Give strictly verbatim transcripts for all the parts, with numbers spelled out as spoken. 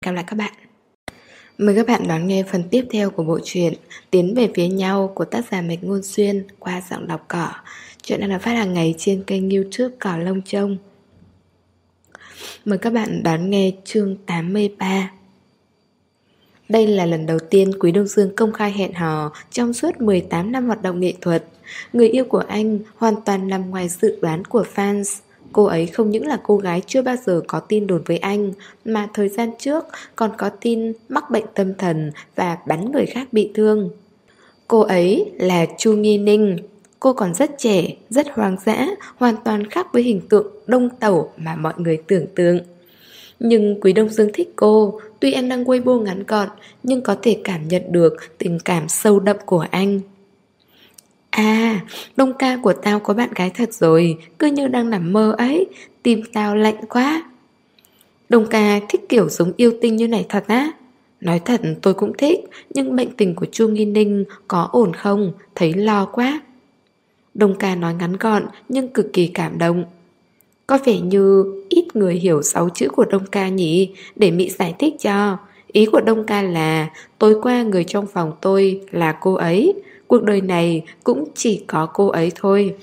Gặp lại các bạn. Mời các bạn đón nghe phần tiếp theo của bộ truyện Tiến về phía nhau của tác giả Mạch Ngôn Xuyên qua giọng đọc Cỏ. Chuyện đang được phát hàng ngày trên kênh YouTube Cỏ Lông Trông. Mời các bạn đón nghe chương tám mươi ba. Đây là lần đầu tiên Quý Đông Dương công khai hẹn hò trong suốt mười tám năm hoạt động nghệ thuật. Người yêu của anh hoàn toàn nằm ngoài dự đoán của fans. Cô ấy không những là cô gái chưa bao giờ có tin đồn với anh, mà thời gian trước còn có tin mắc bệnh tâm thần và bắn người khác bị thương. Cô ấy là Chu Nghi Ninh. Cô còn rất trẻ, rất hoang dã, hoàn toàn khác với hình tượng đông tẩu mà mọi người tưởng tượng. Nhưng Quý Đông Dương thích cô. Tuy em đăng Weibo ngắn gọn, nhưng có thể cảm nhận được tình cảm sâu đậm của anh. À, Đông ca của tao có bạn gái thật rồi, cứ như đang nằm mơ ấy, tim tao lạnh quá. Đông ca thích kiểu giống yêu tinh như này thật á? Nói thật tôi cũng thích, nhưng bệnh tình của Chu Nghi Ninh có ổn không? Thấy lo quá. Đông ca nói ngắn gọn nhưng cực kỳ cảm động. Có vẻ như ít người hiểu sáu chữ của Đông ca nhỉ, để Mỹ giải thích cho. Ý của Đông ca là tối qua người trong phòng tôi là cô ấy. Cuộc đời này cũng chỉ có cô ấy thôi.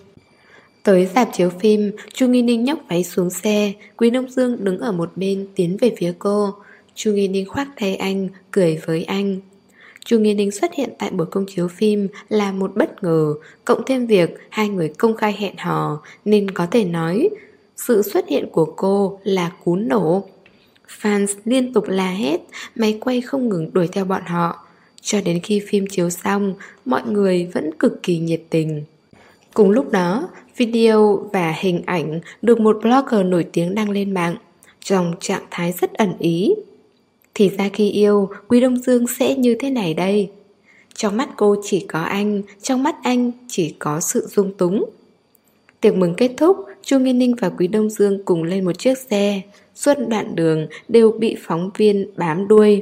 Tới rạp chiếu phim, Chu Nghi Ninh nhấc váy xuống xe. Quý Đông Dương đứng ở một bên tiến về phía cô. Chu Nghi Ninh khoác tay anh, cười với anh. Chu Nghi Ninh xuất hiện tại buổi công chiếu phim là một bất ngờ. Cộng thêm việc hai người công khai hẹn hò, nên có thể nói sự xuất hiện của cô là cú nổ. Fans liên tục la hét, máy quay không ngừng đuổi theo bọn họ. Cho đến khi phim chiếu xong, mọi người vẫn cực kỳ nhiệt tình. Cùng lúc đó, video và hình ảnh được một blogger nổi tiếng đăng lên mạng, trong trạng thái rất ẩn ý. Thì ra khi yêu, Quý Đông Dương sẽ như thế này đây. Trong mắt cô chỉ có anh, trong mắt anh chỉ có sự dung túng. Tiệc mừng kết thúc, Chu Nghi Ninh và Quý Đông Dương cùng lên một chiếc xe. Suốt đoạn đường đều bị phóng viên bám đuôi.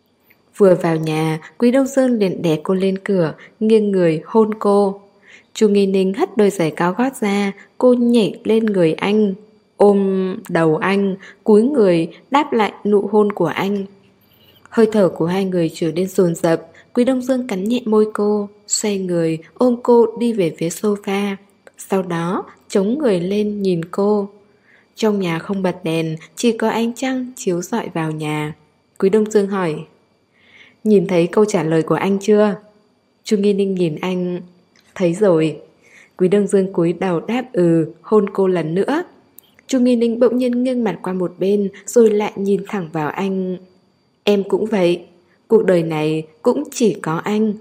Vừa vào nhà, Quý Đông Dương liền đè cô lên cửa, nghiêng người hôn cô. Chu Nghi Ninh hất đôi giày cao gót ra, cô nhảy lên người anh, ôm đầu anh, cúi người đáp lại nụ hôn của anh. Hơi thở của hai người trở nên dồn dập. Quý Đông Dương cắn nhẹ môi cô, xoay người ôm cô đi về phía sofa. Sau đó chống người lên nhìn cô. Trong nhà không bật đèn, chỉ có ánh trăng chiếu rọi vào nhà. Quý Đông Dương hỏi: nhìn thấy câu trả lời của anh chưa? Chu Nghi Ninh nhìn anh: thấy rồi. Quý Đông Dương cúi đầu đáp ừ, hôn cô lần nữa. Chu Nghi Ninh bỗng nhiên nghiêng mặt qua một bên, rồi lại nhìn thẳng vào anh. Em cũng vậy, cuộc đời này cũng chỉ có anh.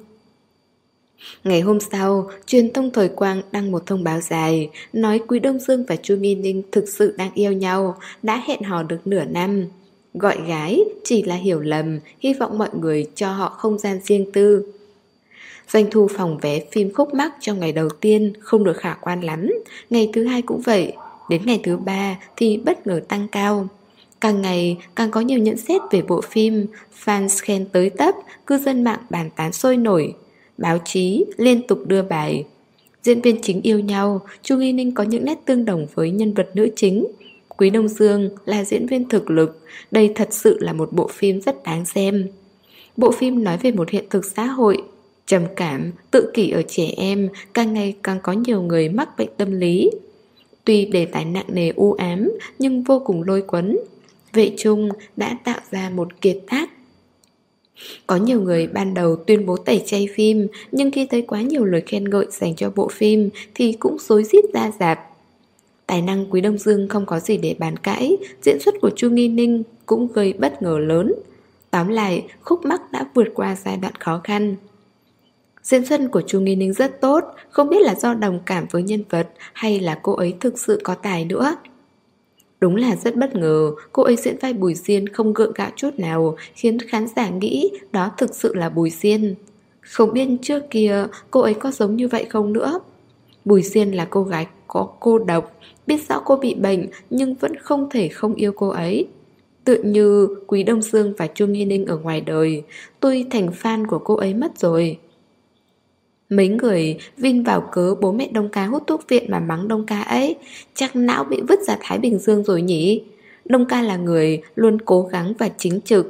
Ngày hôm sau, truyền thông Thời Quang đăng một thông báo dài, nói Quý Đông Dương và Chu Nghi Ninh thực sự đang yêu nhau, đã hẹn hò được nửa năm. Gọi gái chỉ là hiểu lầm, hy vọng mọi người cho họ không gian riêng tư. Doanh thu phòng vé phim Khúc Mắc trong ngày đầu tiên không được khả quan lắm, ngày thứ hai cũng vậy, đến ngày thứ ba thì bất ngờ tăng cao. Càng ngày càng có nhiều nhận xét về bộ phim, fans khen tới tấp, cư dân mạng bàn tán sôi nổi. Báo chí liên tục đưa bài diễn viên chính yêu nhau, Chu Nghi Ninh có những nét tương đồng với nhân vật nữ chính. Quý Đông Dương là diễn viên thực lực, đây thật sự là một bộ phim rất đáng xem. Bộ phim nói về một hiện thực xã hội trầm cảm, tự kỷ ở trẻ em, càng ngày càng có nhiều người mắc bệnh tâm lý. Tuy đề tài nặng nề u ám nhưng vô cùng lôi cuốn. Vệ Trung đã tạo ra một kiệt tác. Có nhiều người ban đầu tuyên bố tẩy chay phim, nhưng khi thấy quá nhiều lời khen ngợi dành cho bộ phim thì cũng rối rít ra rạp. Tài năng Quý Đông Dương không có gì để bàn cãi, diễn xuất của Chu Nghi Ninh cũng gây bất ngờ lớn. Tóm lại, Khúc Mắc đã vượt qua giai đoạn khó khăn. Diễn xuất của Chu Nghi Ninh rất tốt, không biết là do đồng cảm với nhân vật hay là cô ấy thực sự có tài nữa. Đúng là rất bất ngờ, cô ấy diễn vai Bùi Diên không gượng gạo chút nào, khiến khán giả nghĩ đó thực sự là Bùi Diên. Không biết trước kia cô ấy có giống như vậy không nữa. Bùi Diên là cô gái có cô độc, biết rõ cô bị bệnh nhưng vẫn không thể không yêu cô ấy. Tự như Quý Đông Dương và Chu Nghi Ninh ở ngoài đời, tôi thành fan của cô ấy mất rồi. Mấy người vin vào cớ bố mẹ Đông Ca hút thuốc viện mà mắng Đông Ca ấy, chắc não bị vứt ra Thái Bình Dương rồi nhỉ. Đông Ca là người luôn cố gắng và chính trực,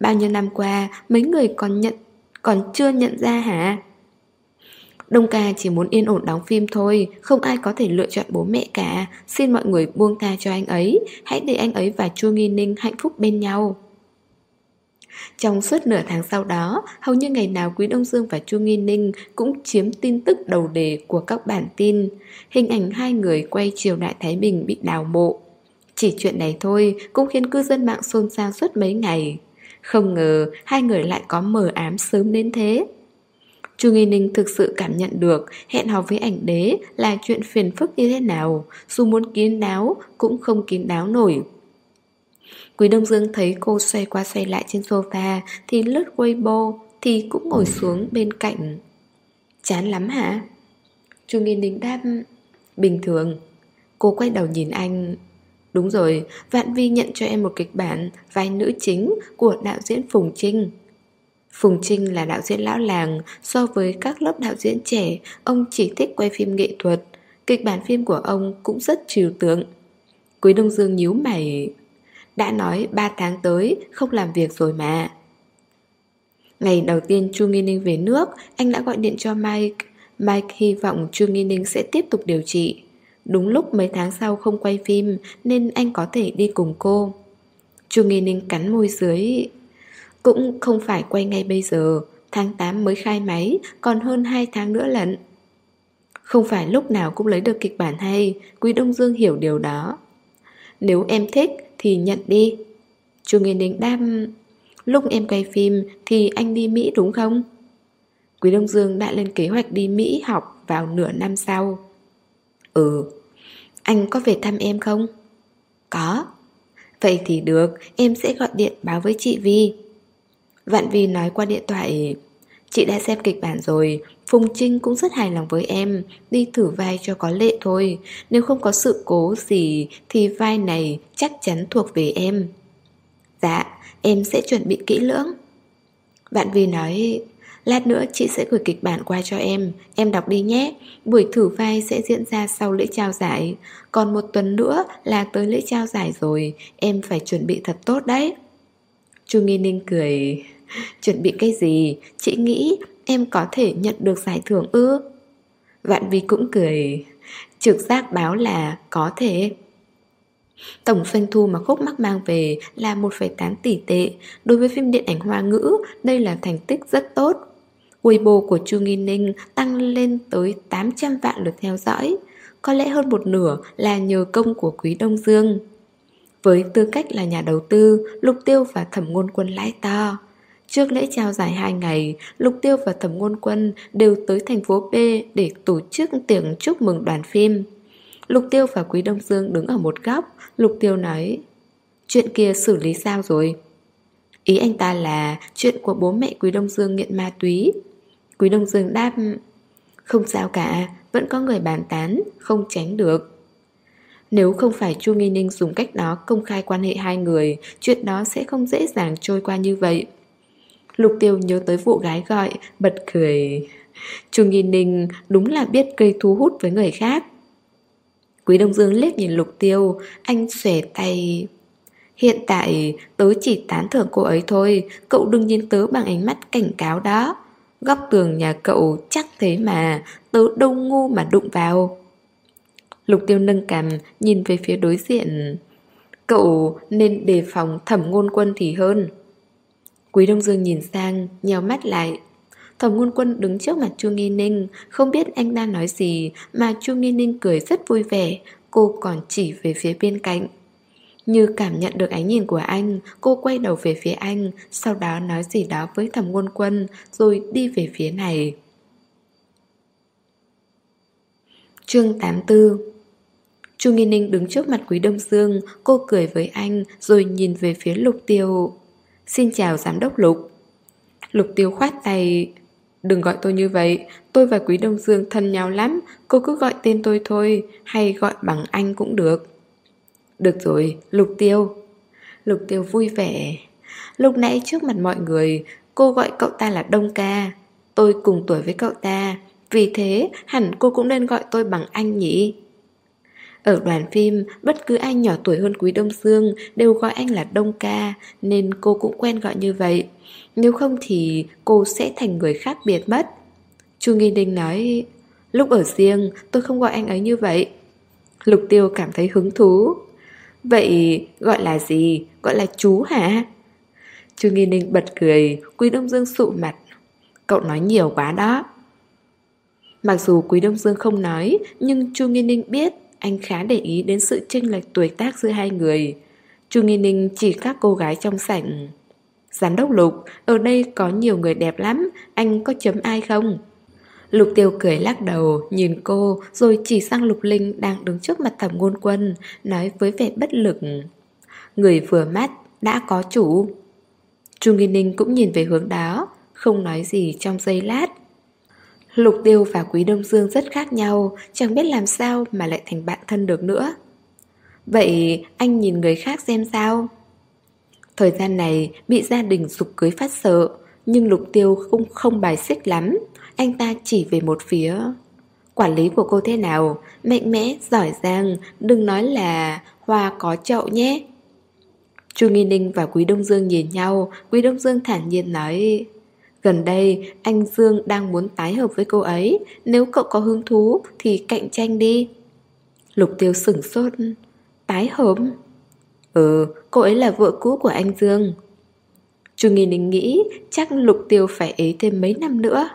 bao nhiêu năm qua mấy người còn nhận còn chưa nhận ra hả? Đông ca chỉ muốn yên ổn đóng phim thôi, không ai có thể lựa chọn bố mẹ cả. Xin mọi người buông tha cho anh ấy, hãy để anh ấy và Chu Nghi Ninh hạnh phúc bên nhau. Trong suốt nửa tháng sau đó, hầu như ngày nào Quý Đông Dương và Chu Nghi Ninh cũng chiếm tin tức đầu đề của các bản tin. Hình ảnh hai người quay triều đại Thái Bình bị đào mộ. Chỉ chuyện này thôi cũng khiến cư dân mạng xôn xao suốt mấy ngày. Không ngờ hai người lại có mờ ám sớm đến thế. Chu Nghi Ninh thực sự cảm nhận được hẹn hò với ảnh đế là chuyện phiền phức như thế nào, dù muốn kín đáo cũng không kín đáo nổi. Quý Đông Dương thấy cô xoay qua xoay lại trên sofa thì lướt Weibo, thì cũng ngồi xuống bên cạnh. Chán lắm hả? Chu Nghi Ninh đáp, bình thường. Cô quay đầu nhìn anh. Đúng rồi, Vạn Vi nhận cho em một kịch bản vai nữ chính của đạo diễn Phùng Trinh. Phùng Trinh là đạo diễn lão làng, so với các lớp đạo diễn trẻ, ông chỉ thích quay phim nghệ thuật. Kịch bản phim của ông cũng rất trừu tượng. Quý Đông Dương nhíu mày. Đã nói ba tháng tới không làm việc rồi mà. Ngày đầu tiên Chu Nghi Ninh về nước, anh đã gọi điện cho Mike. Mike hy vọng Chu Nghi Ninh sẽ tiếp tục điều trị. Đúng lúc mấy tháng sau không quay phim nên anh có thể đi cùng cô. Chu Nghi Ninh cắn môi dưới. Cũng không phải quay ngay bây giờ, tháng tám mới khai máy, còn hơn hai tháng nữa lận. Không phải lúc nào cũng lấy được kịch bản hay, Quý Đông Dương hiểu điều đó. Nếu em thích thì nhận đi. Chu Nghi Ninh đáp, lúc em quay phim thì anh đi Mỹ đúng không? Quý Đông Dương đã lên kế hoạch đi Mỹ học vào nửa năm sau. Ừ. Anh có về thăm em không? Có. Vậy thì được, em sẽ gọi điện báo với chị Vi. Vạn Vi nói qua điện thoại, chị đã xem kịch bản rồi, Phùng Trinh cũng rất hài lòng với em, đi thử vai cho có lệ thôi. Nếu không có sự cố gì thì vai này chắc chắn thuộc về em. Dạ, em sẽ chuẩn bị kỹ lưỡng. Vạn Vi nói, lát nữa chị sẽ gửi kịch bản qua cho em, em đọc đi nhé. Buổi thử vai sẽ diễn ra sau lễ trao giải, còn một tuần nữa là tới lễ trao giải rồi, em phải chuẩn bị thật tốt đấy. Chu Nghi Ninh cười, chuẩn bị cái gì? Chị nghĩ em có thể nhận được giải thưởng ư? Vạn Vi cũng cười, trực giác báo là có thể. Tổng doanh thu mà Khúc Mắc mang về là một phẩy tám tỷ tệ. Đối với phim điện ảnh Hoa ngữ, đây là thành tích rất tốt. Weibo của Chu Nghi Ninh tăng lên tới tám trăm vạn lượt theo dõi. Có lẽ hơn một nửa là nhờ công của Quý Đông Dương. Với tư cách là nhà đầu tư, Lục Tiêu và Thẩm Ngôn Quân lãi to. Trước lễ trao giải hai ngày, Lục Tiêu và Thẩm Ngôn Quân đều tới thành phố B để tổ chức tiệc chúc mừng đoàn phim. Lục Tiêu và Quý Đông Dương đứng ở một góc. Lục Tiêu nói, chuyện kia xử lý sao rồi? Ý anh ta là chuyện của bố mẹ Quý Đông Dương nghiện ma túy. Quý Đông Dương đáp, không sao cả, vẫn có người bàn tán, không tránh được. Nếu không phải Chu Nghi Ninh dùng cách đó công khai quan hệ hai người, chuyện đó sẽ không dễ dàng trôi qua như vậy. Lục Tiêu nhớ tới vụ gái gọi, bật cười. Chu Nghi Ninh đúng là biết gây thu hút với người khác. Quý Đông Dương liếc nhìn Lục Tiêu, anh xòe tay. Hiện tại tớ chỉ tán thưởng cô ấy thôi, cậu đừng nhìn tớ bằng ánh mắt cảnh cáo đó. Góc tường nhà cậu chắc thế mà, tớ đâu ngu mà đụng vào. Lục Tiêu nâng cằm nhìn về phía đối diện. Cậu nên đề phòng Thẩm Ngôn Quân thì hơn. Quý Đông Dương nhìn sang, nheo mắt lại. Thẩm Ngôn Quân đứng trước mặt Chu Nghi Ninh, không biết anh đang nói gì mà Chu Nghi Ninh cười rất vui vẻ. Cô còn chỉ về phía bên cạnh. Như cảm nhận được ánh nhìn của anh, cô quay đầu về phía anh, sau đó nói gì đó với Thẩm Ngôn Quân, rồi đi về phía này. Chương tám mươi tư. Chu Nghi Ninh đứng trước mặt Quý Đông Dương, cô cười với anh rồi nhìn về phía Lục Tiêu. Xin chào giám đốc Lục. Lục Tiêu khoát tay. Đừng gọi tôi như vậy, tôi và Quý Đông Dương thân nhau lắm, cô cứ gọi tên tôi thôi, hay gọi bằng anh cũng được. Được rồi, Lục Tiêu. Lục Tiêu vui vẻ. Lúc nãy trước mặt mọi người, cô gọi cậu ta là Đông ca. Tôi cùng tuổi với cậu ta, vì thế hẳn cô cũng nên gọi tôi bằng anh nhỉ. Ở đoàn phim, bất cứ ai nhỏ tuổi hơn Quý Đông Dương đều gọi anh là Đông ca, nên cô cũng quen gọi như vậy. Nếu không thì cô sẽ thành người khác biệt mất. Chu Nghi Ninh nói, lúc ở riêng tôi không gọi anh ấy như vậy. Lục Tiêu cảm thấy hứng thú. Vậy gọi là gì? Gọi là chú hả? Chu Nghi Ninh bật cười, Quý Đông Dương sụ mặt. Cậu nói nhiều quá đó. Mặc dù Quý Đông Dương không nói, nhưng Chu Nghi Ninh biết anh khá để ý đến sự chênh lệch tuổi tác giữa hai người. Chu Nghi Ninh chỉ các cô gái trong sảnh. Giám đốc Lục, ở đây có nhiều người đẹp lắm, anh có chấm ai không? Lục Tiêu cười lắc đầu, nhìn cô, rồi chỉ sang Lục Linh đang đứng trước mặt Thẩm Ngôn Quân, nói với vẻ bất lực. Người vừa mắt, đã có chủ. Chu Nghi Ninh cũng nhìn về hướng đó, không nói gì trong giây lát. Lục Tiêu và Quý Đông Dương rất khác nhau, chẳng biết làm sao mà lại thành bạn thân được nữa. Vậy anh nhìn người khác xem sao? Thời gian này bị gia đình giục cưới phát sợ, nhưng Lục Tiêu cũng không bài xích lắm. Anh ta chỉ về một phía. Quản lý của cô thế nào? Mạnh mẽ, giỏi giang, đừng nói là hoa có chậu nhé. Chu Nghi Ninh và Quý Đông Dương nhìn nhau. Quý Đông Dương thản nhiên nói, gần đây anh Dương đang muốn tái hợp với cô ấy. Nếu cậu có hứng thú thì cạnh tranh đi. Lục Tiêu sửng sốt. Tái hợp? Ừ, cô ấy là vợ cũ của anh Dương. Chu Nghi Ninh nghĩ chắc Lục Tiêu phải ế thêm mấy năm nữa.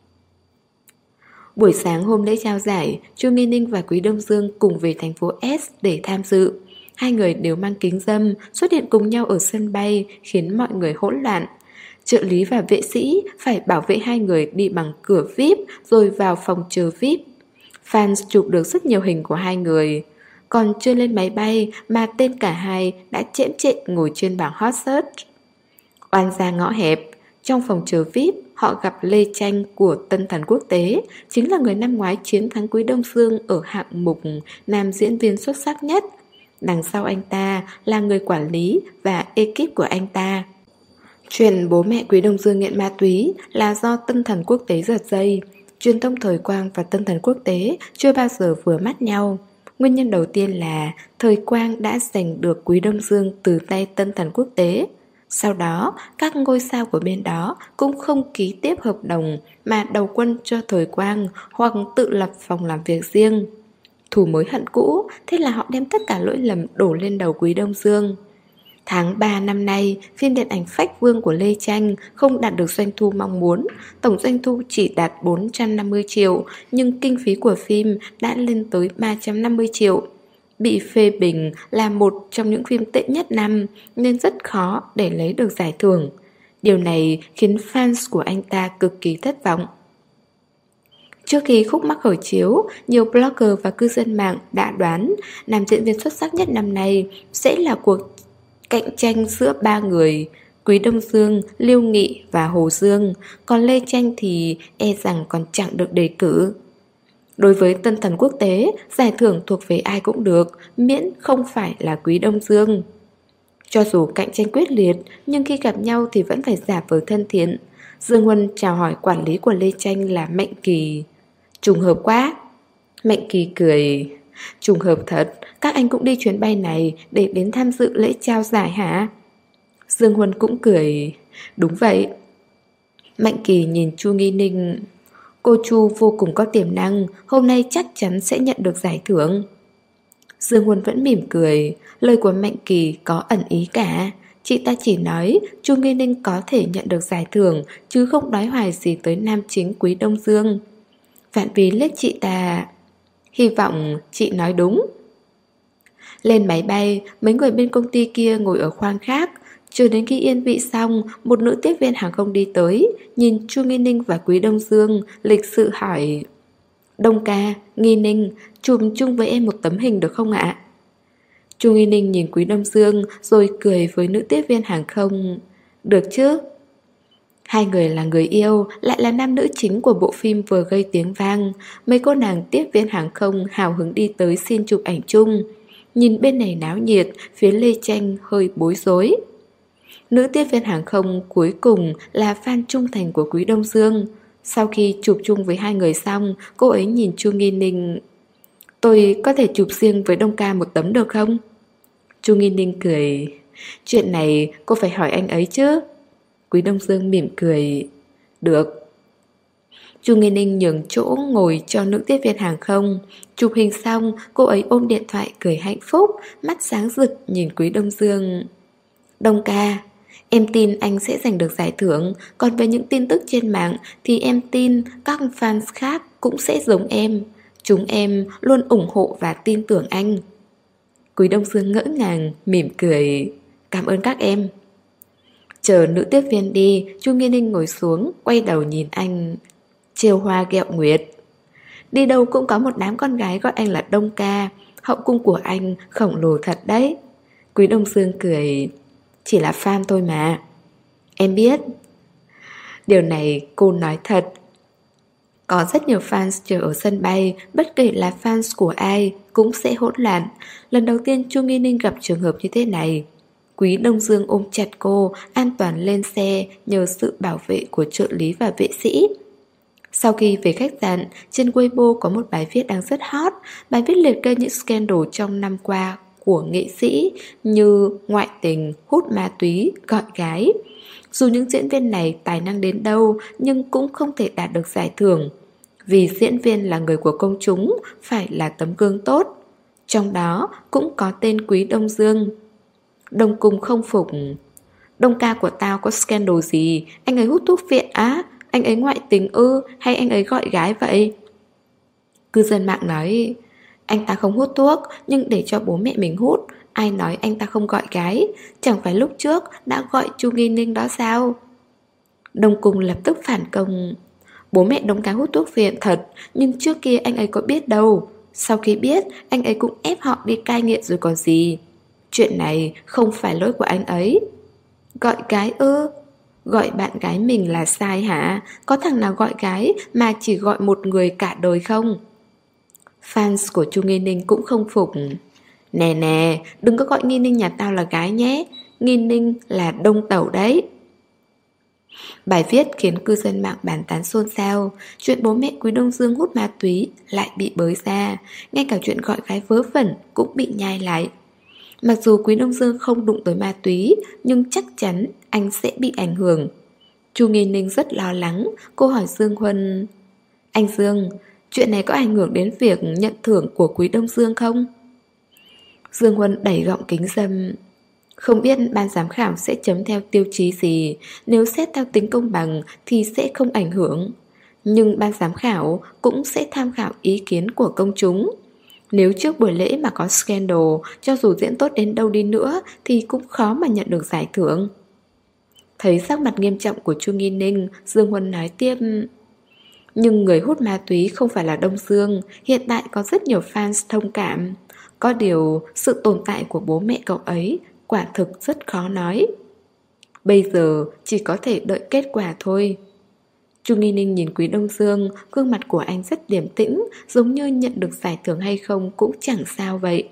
Buổi sáng hôm lễ trao giải, Chu Nghi Ninh và Quý Đông Dương cùng về thành phố S để tham dự. Hai người đều mang kính râm, xuất hiện cùng nhau ở sân bay, khiến mọi người hỗn loạn. Trợ lý và vệ sĩ phải bảo vệ hai người đi bằng cửa vi ai pi rồi vào phòng chờ vi ai pi. Fans chụp được rất nhiều hình của hai người. Còn chưa lên máy bay mà tên cả hai đã chễm chệ ngồi trên bảng hot search. Oan ra ngõ hẹp, trong phòng chờ vi ai pi họ gặp Lê Tranh của Tân Thần Quốc tế, chính là người năm ngoái chiến thắng Quý Đông Dương ở hạng mục nam diễn viên xuất sắc nhất. Đằng sau anh ta là người quản lý và ekip của anh ta. Chuyện bố mẹ Quý Đông Dương nghiện ma túy là do Tân Thần Quốc tế giật dây. Truyền thông Thời Quang và Tân Thần Quốc tế chưa bao giờ vừa mắt nhau. Nguyên nhân đầu tiên là Thời Quang đã giành được Quý Đông Dương từ tay Tân Thần Quốc tế. Sau đó, các ngôi sao của bên đó cũng không ký tiếp hợp đồng mà đầu quân cho Thời Quang hoặc tự lập phòng làm việc riêng. Thù mới hận cũ, thế là họ đem tất cả lỗi lầm đổ lên đầu Quý Đông Dương. Tháng ba năm nay, phim điện ảnh Phách Vương của Lê Tranh không đạt được doanh thu mong muốn. Tổng doanh thu chỉ đạt bốn trăm năm mươi triệu, nhưng kinh phí của phim đã lên tới ba trăm năm mươi triệu. Bị phê bình là một trong những phim tệ nhất năm, nên rất khó để lấy được giải thưởng. Điều này khiến fans của anh ta cực kỳ thất vọng. Trước khi khúc mắc khởi chiếu, nhiều blogger và cư dân mạng đã đoán nam diễn viên xuất sắc nhất năm nay sẽ là cuộc cạnh tranh giữa ba người: Quý Đông Dương, Lưu Nghị và Hồ Dương. Còn Lê Tranh thì e rằng còn chẳng được đề cử. Đối với Tân Thần Quốc tế, giải thưởng thuộc về ai cũng được, miễn không phải là Quý Đông Dương. Cho dù cạnh tranh quyết liệt, nhưng khi gặp nhau thì vẫn phải giả vờ thân thiện. Dương Huân chào hỏi quản lý của Lê Tranh là Mạnh Kỳ. Trùng hợp quá. Mạnh Kỳ cười. Trùng hợp thật, các anh cũng đi chuyến bay này để đến tham dự lễ trao giải hả? Dương Huân cũng cười. Đúng vậy. Mạnh Kỳ nhìn Chu Nghi Ninh. Cô Chu vô cùng có tiềm năng, hôm nay chắc chắn sẽ nhận được giải thưởng. Dương Huân vẫn mỉm cười. Lời của Mạnh Kỳ có ẩn ý cả. Chị ta chỉ nói Chu Nghi Ninh có thể nhận được giải thưởng, chứ không nói hoài gì tới nam chính Quý Đông Dương. Vạn Vy liếc chị ta. Hy vọng chị nói đúng. Lên máy bay, mấy người bên công ty kia ngồi ở khoang khác. Chờ đến khi yên vị xong, một nữ tiếp viên hàng không đi tới, nhìn Chu Nghi Ninh và Quý Đông Dương, lịch sự hỏi: Đông ca, Nghi Ninh, chụp chung với em một tấm hình được không ạ? Chu Nghi Ninh nhìn Quý Đông Dương rồi cười với nữ tiếp viên hàng không. Được chứ? Hai người là người yêu, lại là nam nữ chính của bộ phim vừa gây tiếng vang. Mấy cô nàng tiếp viên hàng không hào hứng đi tới xin chụp ảnh chung. Nhìn bên này náo nhiệt, phía Lê Tranh hơi bối rối. Nữ tiếp viên hàng không cuối cùng là fan trung thành của Quý Đông Dương. Sau khi chụp chung với hai người xong, cô ấy nhìn Chu Nghi Ninh. Tôi có thể chụp riêng với Đông Ca một tấm được không? Chu Nghi Ninh cười. Chuyện này cô phải hỏi anh ấy chứ. Quý Đông Dương mỉm cười. Được. Chu Nghi Ninh nhường chỗ ngồi cho nữ tiếp viên hàng không. Chụp hình xong, cô ấy ôm điện thoại cười hạnh phúc, mắt sáng rực nhìn Quý Đông Dương. Đông Ca, em tin anh sẽ giành được giải thưởng. Còn về những tin tức trên mạng thì em tin các fans khác cũng sẽ giống em. Chúng em luôn ủng hộ và tin tưởng anh. Quý Đông Dương ngỡ ngàng, mỉm cười. Cảm ơn các em. Chờ nữ tiếp viên đi, Chu Nghi Ninh ngồi xuống, quay đầu nhìn anh. Chiều hoa ghẹo nguyệt. Đi đâu cũng có một đám con gái gọi anh là Đông Ca. Hậu cung của anh khổng lồ thật đấy. Quý Đông Dương cười. Chỉ là fan thôi mà. Em biết. Điều này cô nói thật. Có rất nhiều fans chờ ở sân bay. Bất kể là fans của ai cũng sẽ hỗn loạn. Lần đầu tiên Chu Nghi Ninh gặp trường hợp như thế này. Quý Đông Dương ôm chặt cô, an toàn lên xe nhờ sự bảo vệ của trợ lý và vệ sĩ. Sau khi về khách sạn, trên Weibo có một bài viết đang rất hot. Bài viết liệt kê những scandal trong năm qua của nghệ sĩ như ngoại tình, hút ma túy, gọi gái. Dù những diễn viên này tài năng đến đâu nhưng cũng không thể đạt được giải thưởng. Vì diễn viên là người của công chúng, phải là tấm gương tốt. Trong đó cũng có tên Quý Đông Dương. Đông Cung không phục. Đông Ca của tao có scandal gì? Anh ấy hút thuốc viện á? Anh ấy ngoại tình ư? Hay anh ấy gọi gái vậy? Cư dân mạng nói, anh ta không hút thuốc, nhưng để cho bố mẹ mình hút. Ai nói anh ta không gọi gái? Chẳng phải lúc trước đã gọi Chu Nghi Ninh đó sao? Đông Cung lập tức phản công. Bố mẹ Đông Ca hút thuốc viện thật, nhưng trước kia anh ấy có biết đâu. Sau khi biết, anh ấy cũng ép họ đi cai nghiện rồi còn gì. Chuyện này không phải lỗi của anh ấy. Gọi gái ư? Gọi bạn gái mình là sai hả? Có thằng nào gọi gái mà chỉ gọi một người cả đời không? Fans của Chu Nghi Ninh cũng không phục. Nè nè, đừng có gọi Nghi Ninh nhà tao là gái nhé. Nghi Ninh là Đông Tẩu đấy. Bài viết khiến cư dân mạng bàn tán xôn xao. Chuyện bố mẹ Quý Đông Dương hút ma túy lại bị bới ra. Ngay cả chuyện gọi gái vớ vẩn cũng bị nhai lại. Mặc dù Quý Đông Dương không đụng tới ma túy, nhưng chắc chắn anh sẽ bị ảnh hưởng. Chu Nghi Ninh rất lo lắng. Cô hỏi Dương Huân, anh Dương, chuyện này có ảnh hưởng đến việc nhận thưởng của Quý Đông Dương không? Dương Huân đẩy gọng kính râm. Không biết ban giám khảo sẽ chấm theo tiêu chí gì. Nếu xét theo tính công bằng thì sẽ không ảnh hưởng. Nhưng ban giám khảo cũng sẽ tham khảo ý kiến của công chúng. Nếu trước buổi lễ mà có scandal, cho dù diễn tốt đến đâu đi nữa thì cũng khó mà nhận được giải thưởng. Thấy sắc mặt nghiêm trọng của Chu Nghi Ninh, Dương Huân nói tiếp. Nhưng người hút ma túy không phải là Đông Dương. Hiện tại có rất nhiều fans thông cảm. Có điều sự tồn tại của bố mẹ cậu ấy quả thực rất khó nói. Bây giờ chỉ có thể đợi kết quả thôi. Chu Nghi Ninh nhìn Quý Đông Dương, gương mặt của anh rất điềm tĩnh, giống như nhận được giải thưởng hay không cũng chẳng sao vậy.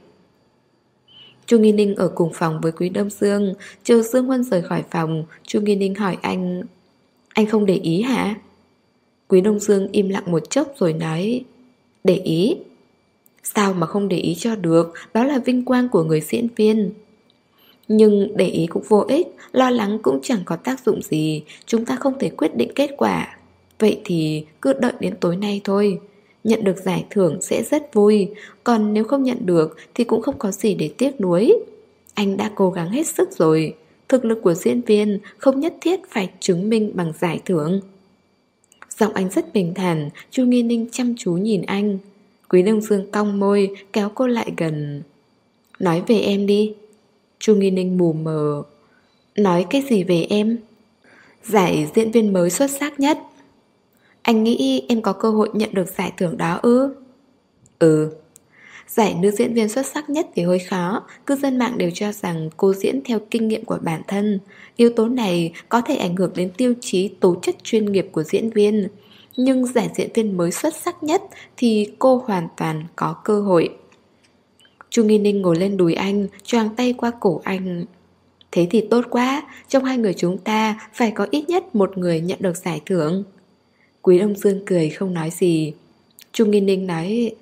Chu Nghi Ninh ở cùng phòng với Quý Đông Dương. Chờ Dương Huân rời khỏi phòng, Chu Nghi Ninh hỏi anh, anh không để ý hả? Quý Đông Dương im lặng một chốc rồi nói, để ý? Sao mà không để ý cho được, đó là vinh quang của người diễn viên. Nhưng để ý cũng vô ích, lo lắng cũng chẳng có tác dụng gì. Chúng ta không thể quyết định kết quả. Vậy thì cứ đợi đến tối nay thôi. Nhận được giải thưởng sẽ rất vui. Còn nếu không nhận được thì cũng không có gì để tiếc nuối. Anh đã cố gắng hết sức rồi. Thực lực của diễn viên không nhất thiết phải chứng minh bằng giải thưởng. Giọng anh rất bình thản. Chu Nghi Ninh chăm chú nhìn anh. Quý Đông Dương cong môi, kéo cô lại gần. Nói về em đi. Chu Nghi Ninh mù mờ. Nói cái gì về em? Giải diễn viên mới xuất sắc nhất. Anh nghĩ em có cơ hội nhận được giải thưởng đó ư? Ừ. Giải nữ diễn viên xuất sắc nhất thì hơi khó. Cư dân mạng đều cho rằng cô diễn theo kinh nghiệm của bản thân. Yếu tố này có thể ảnh hưởng đến tiêu chí tố chất chuyên nghiệp của diễn viên. Nhưng giải diễn viên mới xuất sắc nhất thì cô hoàn toàn có cơ hội. Chu Nghi Ninh ngồi lên đùi anh, choàng tay qua cổ anh. Thế thì tốt quá, trong hai người chúng ta phải có ít nhất một người nhận được giải thưởng. Quý Đông Dương cười không nói gì. Chu Nghi Ninh nói,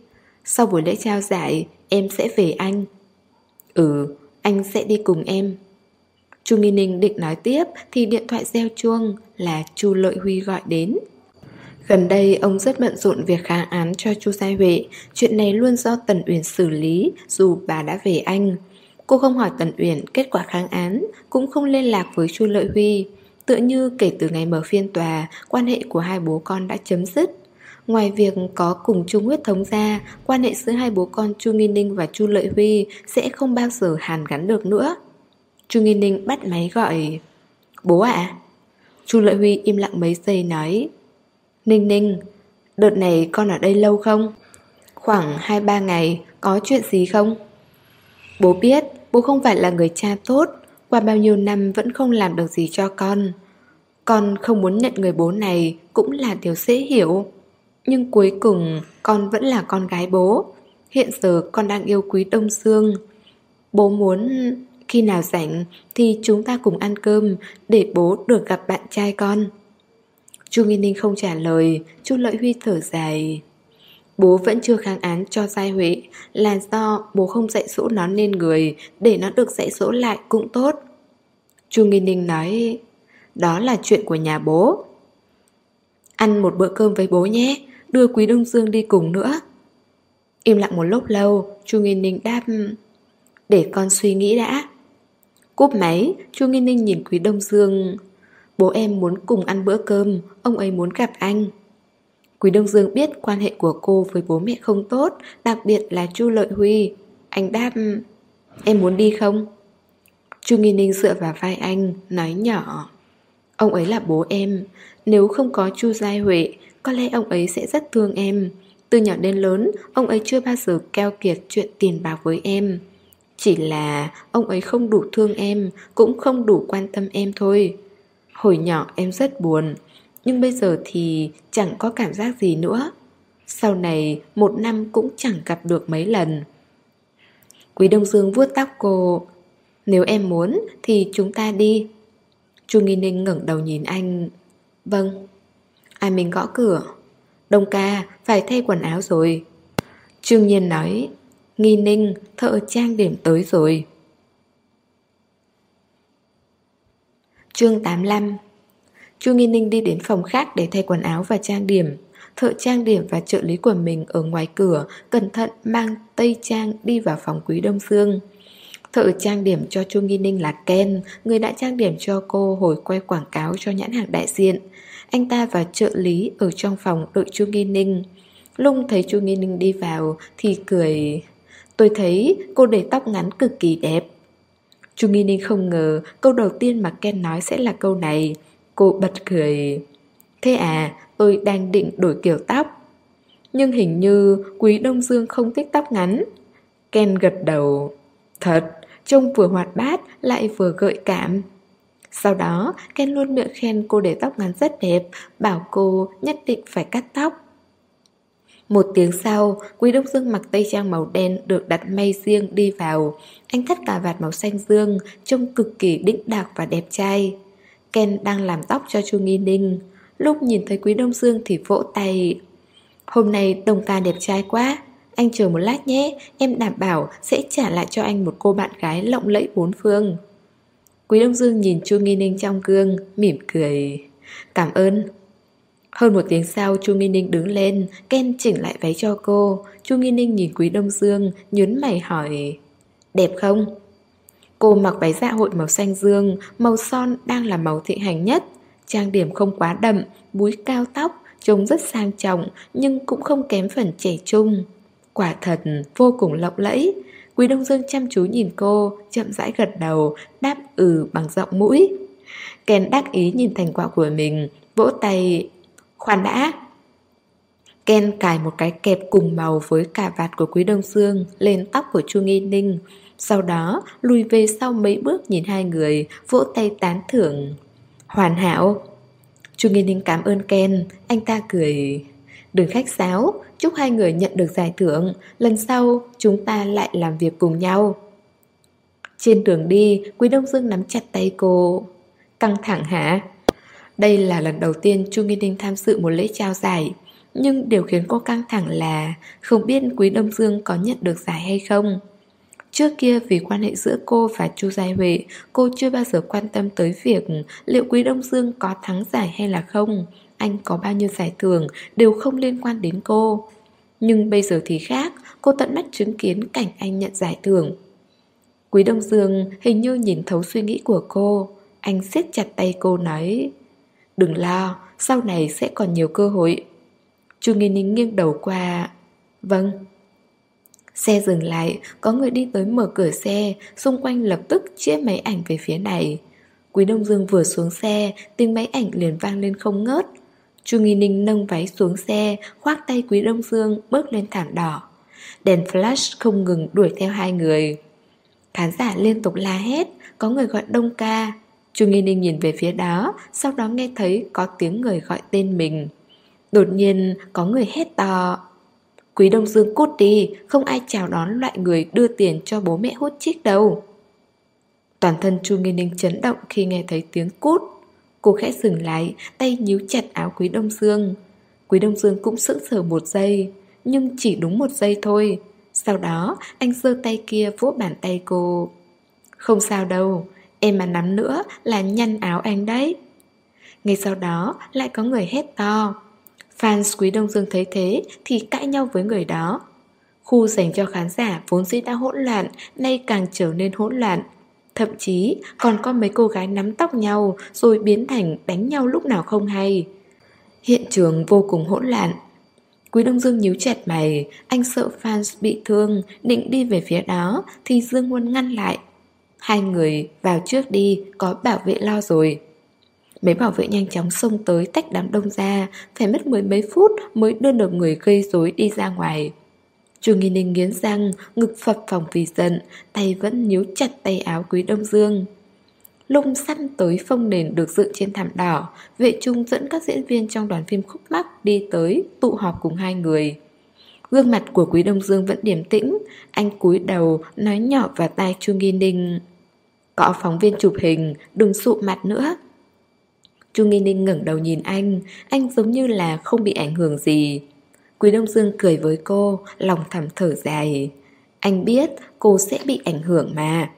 Sau buổi lễ trao giải, em sẽ về Anh. Ừ, anh sẽ đi cùng em. Chu Nghi Ninh định nói tiếp thì điện thoại reo chuông, là Chu Lợi Huy gọi đến. Gần đây ông rất bận rộn việc kháng án cho Chu Giai Huệ. Chuyện này luôn do Tần Uyển xử lý, dù bà đã về Anh. Cô không hỏi Tần Uyển kết quả kháng án, cũng không liên lạc với Chu Lợi Huy. Tựa như kể từ ngày mở phiên tòa, quan hệ của hai bố con đã chấm dứt. Ngoài việc có cùng chung huyết thống ra, quan hệ giữa hai bố con Chu Nghi Ninh và Chu Lợi Huy sẽ không bao giờ hàn gắn được nữa. Chu Nghi Ninh bắt máy gọi. Bố ạ? À? Chu Lợi Huy im lặng mấy giây nói. Ninh Ninh, đợt này con ở đây lâu không? Khoảng hai ba ngày, có chuyện gì không? Bố biết, bố không phải là người cha tốt, qua bao nhiêu năm vẫn không làm được gì cho con. Con không muốn nhận người bố này cũng là điều dễ hiểu. Nhưng cuối cùng con vẫn là con gái bố. Hiện giờ con đang yêu Quý Đông Dương. Bố muốn khi nào rảnh thì chúng ta cùng ăn cơm, để bố được gặp bạn trai con. Chu Nghi Ninh không trả lời. Chu Lợi Huy thở dài. Bố vẫn chưa kháng án cho Giai Huệ, là do bố không dạy dỗ nó nên người, để nó được dạy dỗ lại cũng tốt. Chu Nghi Ninh nói. Đó là chuyện của nhà bố. Ăn một bữa cơm với bố nhé, đưa Quý Đông Dương đi cùng nữa. Im lặng một lúc lâu, Chu Nghi Ninh đáp. Để con suy nghĩ đã. Cúp máy, Chu Nghi Ninh nhìn Quý Đông Dương. Bố em muốn cùng ăn bữa cơm, ông ấy muốn gặp anh. Quý Đông Dương biết quan hệ của cô với bố mẹ không tốt, đặc biệt là Chu Lợi Huy. Anh đáp. Em muốn đi không? Chu Nghi Ninh dựa vào vai anh, nói nhỏ. Ông ấy là bố em. Nếu không có Chu Giai Huệ, có lẽ ông ấy sẽ rất thương em. Từ nhỏ đến lớn, ông ấy chưa bao giờ keo kiệt chuyện tiền bạc với em. Chỉ là ông ấy không đủ thương em, cũng không đủ quan tâm em thôi. Hồi nhỏ em rất buồn, nhưng bây giờ thì chẳng có cảm giác gì nữa. Sau này một năm cũng chẳng gặp được mấy lần. Quý Đông Dương vuốt tóc cô. Nếu em muốn thì chúng ta đi. Chu Nghi Ninh ngẩng đầu nhìn anh. Vâng. Ai mình gõ cửa. Đông ca, phải thay quần áo rồi. Trương Nhiên nói. Nghi Ninh, thợ trang điểm tới rồi. Chương tám mươi lăm. Chu Nghi Ninh đi đến phòng khác để thay quần áo và trang điểm. Thợ trang điểm và trợ lý của mình ở ngoài cửa cẩn thận mang tây trang đi vào phòng Quý Đông Dương. Thợ trang điểm cho Chu Nghi Ninh là Ken, người đã trang điểm cho cô hồi quay quảng cáo cho nhãn hàng đại diện. Anh ta và trợ lý ở trong phòng đợi Chu Nghi Ninh. Lung thấy Chu Nghi Ninh đi vào thì cười. Tôi thấy cô để tóc ngắn cực kỳ đẹp. Chu Nghi Ninh không ngờ câu đầu tiên mà Ken nói sẽ là câu này. Cô bật cười. Thế à, tôi đang định đổi kiểu tóc. Nhưng hình như Quý Đông Dương không thích tóc ngắn. Ken gật đầu. Thật, trông vừa hoạt bát lại vừa gợi cảm. Sau đó Ken luôn miệng khen cô để tóc ngắn rất đẹp, bảo cô nhất định phải cắt tóc. Một tiếng sau, Quý Đông Dương mặc tây trang màu đen được đặt may riêng đi vào. Anh thắt cà vạt màu xanh dương, trông cực kỳ đĩnh đạc và đẹp trai. Ken đang làm tóc cho Chu Nghi Ninh. Lúc nhìn thấy Quý Đông Dương thì vỗ tay. Hôm nay Đồng ca đẹp trai quá. Anh chờ một lát nhé, em đảm bảo sẽ trả lại cho anh một cô bạn gái lộng lẫy bốn phương. Quý Đông Dương nhìn Chu Nghi Ninh trong gương, mỉm cười. Cảm ơn. Hơn một tiếng sau, Chu Nghi Ninh đứng lên, Ken chỉnh lại váy cho cô. Chu Nghi Ninh nhìn Quý Đông Dương, nhớn mày hỏi. Đẹp không? Cô mặc váy dạ hội màu xanh dương, màu son đang là màu thịnh hành nhất. Trang điểm không quá đậm, búi cao tóc, trông rất sang trọng nhưng cũng không kém phần trẻ trung. Quả thật vô cùng lộng lẫy. Quý Đông Dương chăm chú nhìn cô, chậm rãi gật đầu, đáp ừ bằng giọng mũi. Ken đắc ý nhìn thành quả của mình, vỗ tay. Khoan đã. Ken cài một cái kẹp cùng màu với cà vạt của Quý Đông Dương lên tóc của Chu Nghi Ninh. Sau đó lùi về sau mấy bước nhìn hai người, vỗ tay tán thưởng. Hoàn hảo. Chu Nghi Ninh cảm ơn Ken. Anh ta cười. Đừng khách sáo, chúc hai người nhận được giải thưởng. Lần sau chúng ta lại làm việc cùng nhau. Trên đường đi, Quý Đông Dương nắm chặt tay cô. Căng thẳng hả? Đây là lần đầu tiên Chu Nghi Ninh tham dự một lễ trao giải. Nhưng điều khiến cô căng thẳng là không biết Quý Đông Dương có nhận được giải hay không. Trước kia vì quan hệ giữa cô và Chu Giai Huệ, cô chưa bao giờ quan tâm tới việc liệu Quý Đông Dương có thắng giải hay là không. Anh có bao nhiêu giải thưởng đều không liên quan đến cô. Nhưng bây giờ thì khác, cô tận mắt chứng kiến cảnh anh nhận giải thưởng. Quý Đông Dương hình như nhìn thấu suy nghĩ của cô. Anh siết chặt tay cô nói: đừng lo, sau này sẽ còn nhiều cơ hội. Chu Nghi Ninh nghiêng đầu qua: vâng. Xe dừng lại, có người đi tới mở cửa xe, xung quanh lập tức chĩa máy ảnh về phía này. Quý Đông Dương vừa xuống xe, tiếng máy ảnh liền vang lên không ngớt. Chu Nghi Ninh nâng váy xuống xe, khoác tay Quý Đông Dương bước lên thảm đỏ. Đèn flash không ngừng đuổi theo hai người. Khán giả liên tục la hét, có người gọi Đông ca. Chu Nghi Ninh nhìn về phía đó, sau đó nghe thấy có tiếng người gọi tên mình. Đột nhiên có người hét to: Quý Đông Dương cút đi, không ai chào đón loại người đưa tiền cho bố mẹ hút chích đâu. Toàn thân Chu Nghi Ninh chấn động khi nghe thấy tiếng cút. Cô khẽ dừng lại, tay níu chặt áo Quý Đông Dương. Quý Đông Dương cũng sững sờ một giây, nhưng chỉ đúng một giây thôi. Sau đó anh giơ tay kia vỗ bàn tay cô. Không sao đâu, em mà nắm nữa là nhăn áo anh đấy. Ngay sau đó lại có người hét to. Fans Quý Đông Dương thấy thế thì cãi nhau với người đó. Khu dành cho khán giả vốn dĩ đã hỗn loạn, nay càng trở nên hỗn loạn. Thậm chí còn có mấy cô gái nắm tóc nhau rồi biến thành đánh nhau lúc nào không hay. Hiện trường vô cùng hỗn loạn. Quý Đông Dương nhíu chặt mày, anh sợ fans bị thương, định đi về phía đó thì Dương Huân ngăn lại. Hai người vào trước đi, có bảo vệ lo rồi. Mấy bảo vệ nhanh chóng xông tới tách đám đông ra, phải mất mười mấy phút mới đưa được người gây rối đi ra ngoài. Chu Nghi Ninh nghiến răng, ngực phập phồng vì giận, tay vẫn níu chặt tay áo Quý Đông Dương. Lúc săn tới phông nền được dựng trên thảm đỏ, Vệ Trung dẫn các diễn viên trong đoàn phim Khúc Mắc đi tới tụ họp cùng hai người. Gương mặt của Quý Đông Dương vẫn điềm tĩnh, anh cúi đầu nói nhỏ vào tai Chu Nghi Ninh: có phóng viên chụp hình, đừng sụ mặt nữa. Chu Nghi Ninh ngẩng đầu nhìn anh, anh giống như là không bị ảnh hưởng gì. Quý Đông Dương cười với cô, lòng thầm thở dài. Anh biết cô sẽ bị ảnh hưởng mà.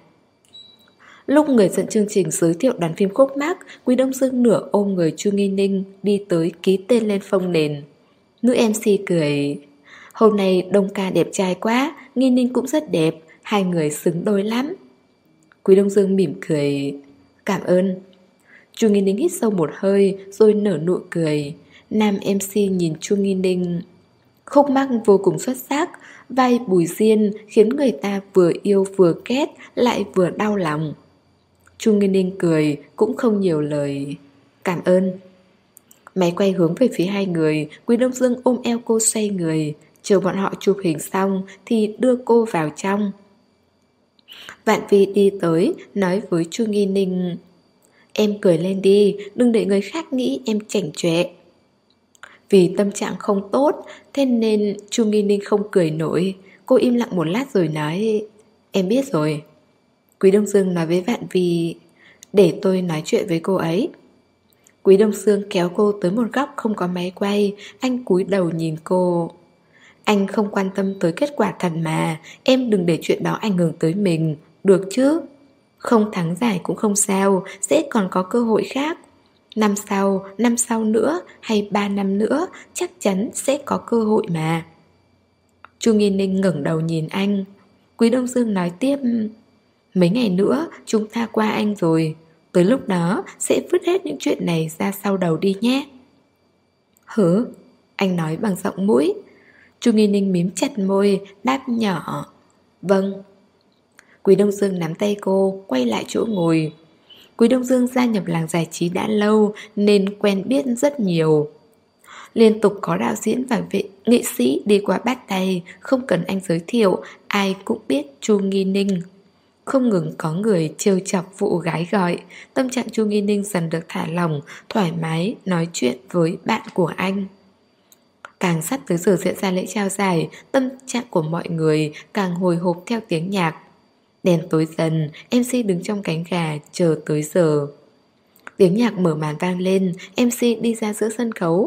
Lúc người dẫn chương trình giới thiệu đoàn phim Khúc Mắc, Quý Đông Dương nửa ôm người Chu Nghi Ninh đi tới ký tên lên phông nền. Nữ em xê cười: hôm nay Đông ca đẹp trai quá, Nghi Ninh cũng rất đẹp, hai người xứng đôi lắm. Quý Đông Dương mỉm cười: cảm ơn. Chu Nghi Ninh hít sâu một hơi rồi nở nụ cười. Nam em xê nhìn Chu Nghi Ninh. Khúc Mắc vô cùng xuất sắc, vai Bùi Diên khiến người ta vừa yêu vừa ghét lại vừa đau lòng. Chu Nghi Ninh cười cũng không nhiều lời. Cảm ơn. Máy quay hướng về phía hai người, Quý Đông Dương ôm eo cô xoay người. Chờ bọn họ chụp hình xong thì đưa cô vào trong. Vạn Vi đi tới nói với Chu Nghi Ninh: em cười lên đi, đừng để người khác nghĩ em chảnh chọe. Vì tâm trạng không tốt, thế nên Chu Nghi Ninh không cười nổi. Cô im lặng một lát rồi nói: em biết rồi. Quý Đông Dương nói với Vạn Vi: để tôi nói chuyện với cô ấy. Quý Đông Dương kéo cô tới một góc không có máy quay. Anh cúi đầu nhìn cô. Anh không quan tâm tới kết quả thật mà, em đừng để chuyện đó ảnh hưởng tới mình, được chứ? Không thắng giải cũng không sao, sẽ còn có cơ hội khác. Năm sau, năm sau nữa hay ba năm nữa chắc chắn sẽ có cơ hội mà. Chu Nghi Ninh ngẩng đầu nhìn anh. Quý Đông Dương nói tiếp: mấy ngày nữa chúng ta qua anh rồi, tới lúc đó sẽ vứt hết những chuyện này ra sau đầu đi nhé. Hử? Anh nói bằng giọng mũi. Chu Nghi Ninh mím chặt môi, đáp nhỏ: vâng. Quý Đông Dương nắm tay cô, quay lại chỗ ngồi. Quý Đông Dương gia nhập làng giải trí đã lâu nên quen biết rất nhiều. Liên tục có đạo diễn và vệ nghệ sĩ đi qua bắt tay, không cần anh giới thiệu, ai cũng biết Chu Nghi Ninh. Không ngừng có người trêu chọc vụ gái gọi. Tâm trạng Chu Nghi Ninh dần được thả lỏng, thoải mái nói chuyện với bạn của anh. Càng sắp tới giờ diễn ra lễ trao giải, tâm trạng của mọi người càng hồi hộp theo tiếng nhạc. Đèn tối dần, em xê đứng trong cánh gà chờ tới giờ. Tiếng nhạc mở màn vang lên, em xê đi ra giữa sân khấu.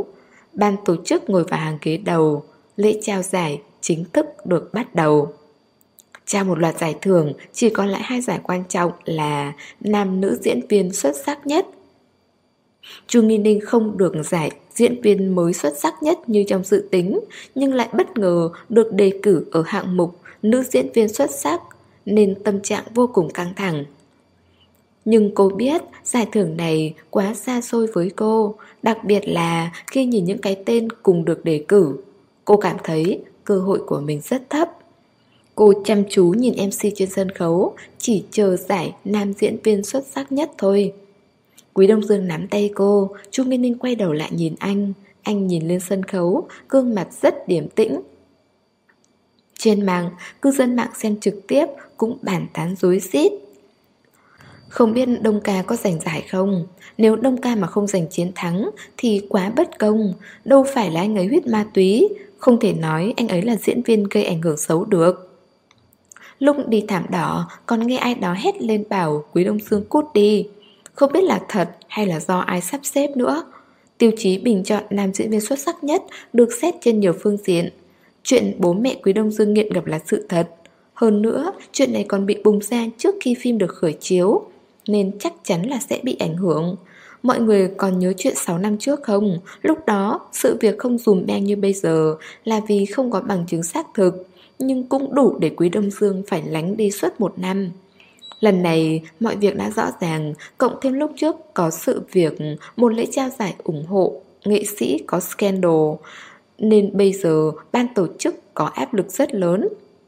ban tổ chức ngồi vào hàng ghế đầu. Lễ trao giải chính thức được bắt đầu. Trao một loạt giải thưởng, chỉ còn lại hai giải quan trọng là nam nữ diễn viên xuất sắc nhất. Chu Nghi Ninh không được giải diễn viên mới xuất sắc nhất như trong dự tính, nhưng lại bất ngờ được đề cử ở hạng mục nữ diễn viên xuất sắc, nên tâm trạng vô cùng căng thẳng. Nhưng cô biết giải thưởng này quá xa xôi với cô, đặc biệt là khi nhìn những cái tên cùng được đề cử. Cô cảm thấy cơ hội của mình rất thấp. Cô chăm chú nhìn em xê trên sân khấu, chỉ chờ giải nam diễn viên xuất sắc nhất thôi. Quý Đông Dương nắm tay cô, Chu Nghi Ninh quay đầu lại nhìn anh. Anh nhìn lên sân khấu, gương mặt rất điềm tĩnh. Trên mạng, cư dân mạng xem trực tiếp cũng bàn tán rối rít. Không biết Đông Ca có giành giải không? Nếu Đông Ca mà không giành chiến thắng thì quá bất công. Đâu phải là anh ấy hút ma túy, không thể nói anh ấy là diễn viên gây ảnh hưởng xấu được. Lúc đi thảm đỏ còn nghe ai đó hét lên bảo Quý Đông Dương cút đi. Không biết là thật hay là do ai sắp xếp nữa. Tiêu chí bình chọn nam diễn viên xuất sắc nhất được xét trên nhiều phương diện. Chuyện bố mẹ Quý Đông Dương nghiện ngập là sự thật. Hơn nữa, chuyện này còn bị bùng ra trước khi phim được khởi chiếu, nên chắc chắn là sẽ bị ảnh hưởng. Mọi người còn nhớ chuyện sáu năm trước không? Lúc đó, sự việc không dùm beng như bây giờ là vì không có bằng chứng xác thực, nhưng cũng đủ để Quý Đông Dương phải lánh đi suốt một năm. Lần này, mọi việc đã rõ ràng, cộng thêm lúc trước có sự việc một lễ trao giải ủng hộ nghệ sĩ có scandal, nên bây giờ ban tổ chức có áp lực rất lớn.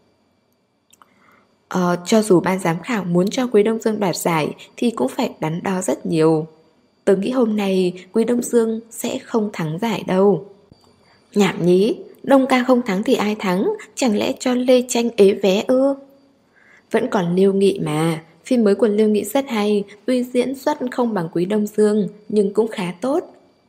Ờ, cho dù ban giám khảo muốn cho Quý Đông Dương đoạt giải thì cũng phải đắn đo rất nhiều. Tớ nghĩ hôm nay Quý Đông Dương sẽ không thắng giải đâu. Nhảm nhí, Đông Ca không thắng thì ai thắng? Chẳng lẽ cho Lê Tranh ế vé ư? Vẫn còn Liêu Nghị mà. Phim mới của Liêu Nghị rất hay, tuy diễn xuất không bằng Quý Đông Dương nhưng cũng khá tốt.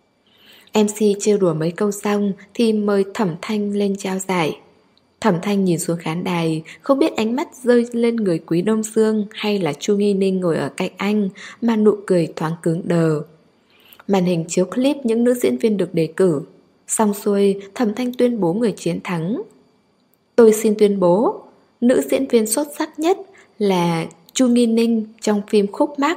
em xê trêu đùa mấy câu xong thì mời Thẩm Thanh lên trao giải. Thẩm Thanh nhìn xuống khán đài, không biết ánh mắt rơi lên người Quý Đông Dương hay là Chu Nghi Ninh ngồi ở cạnh anh mà nụ cười thoáng cứng đờ. Màn hình chiếu clip những nữ diễn viên được đề cử. Xong xuôi, Thẩm Thanh tuyên bố người chiến thắng. Tôi xin tuyên bố, nữ diễn viên xuất sắc nhất là Chu Nghi Ninh trong phim Khúc Mắc.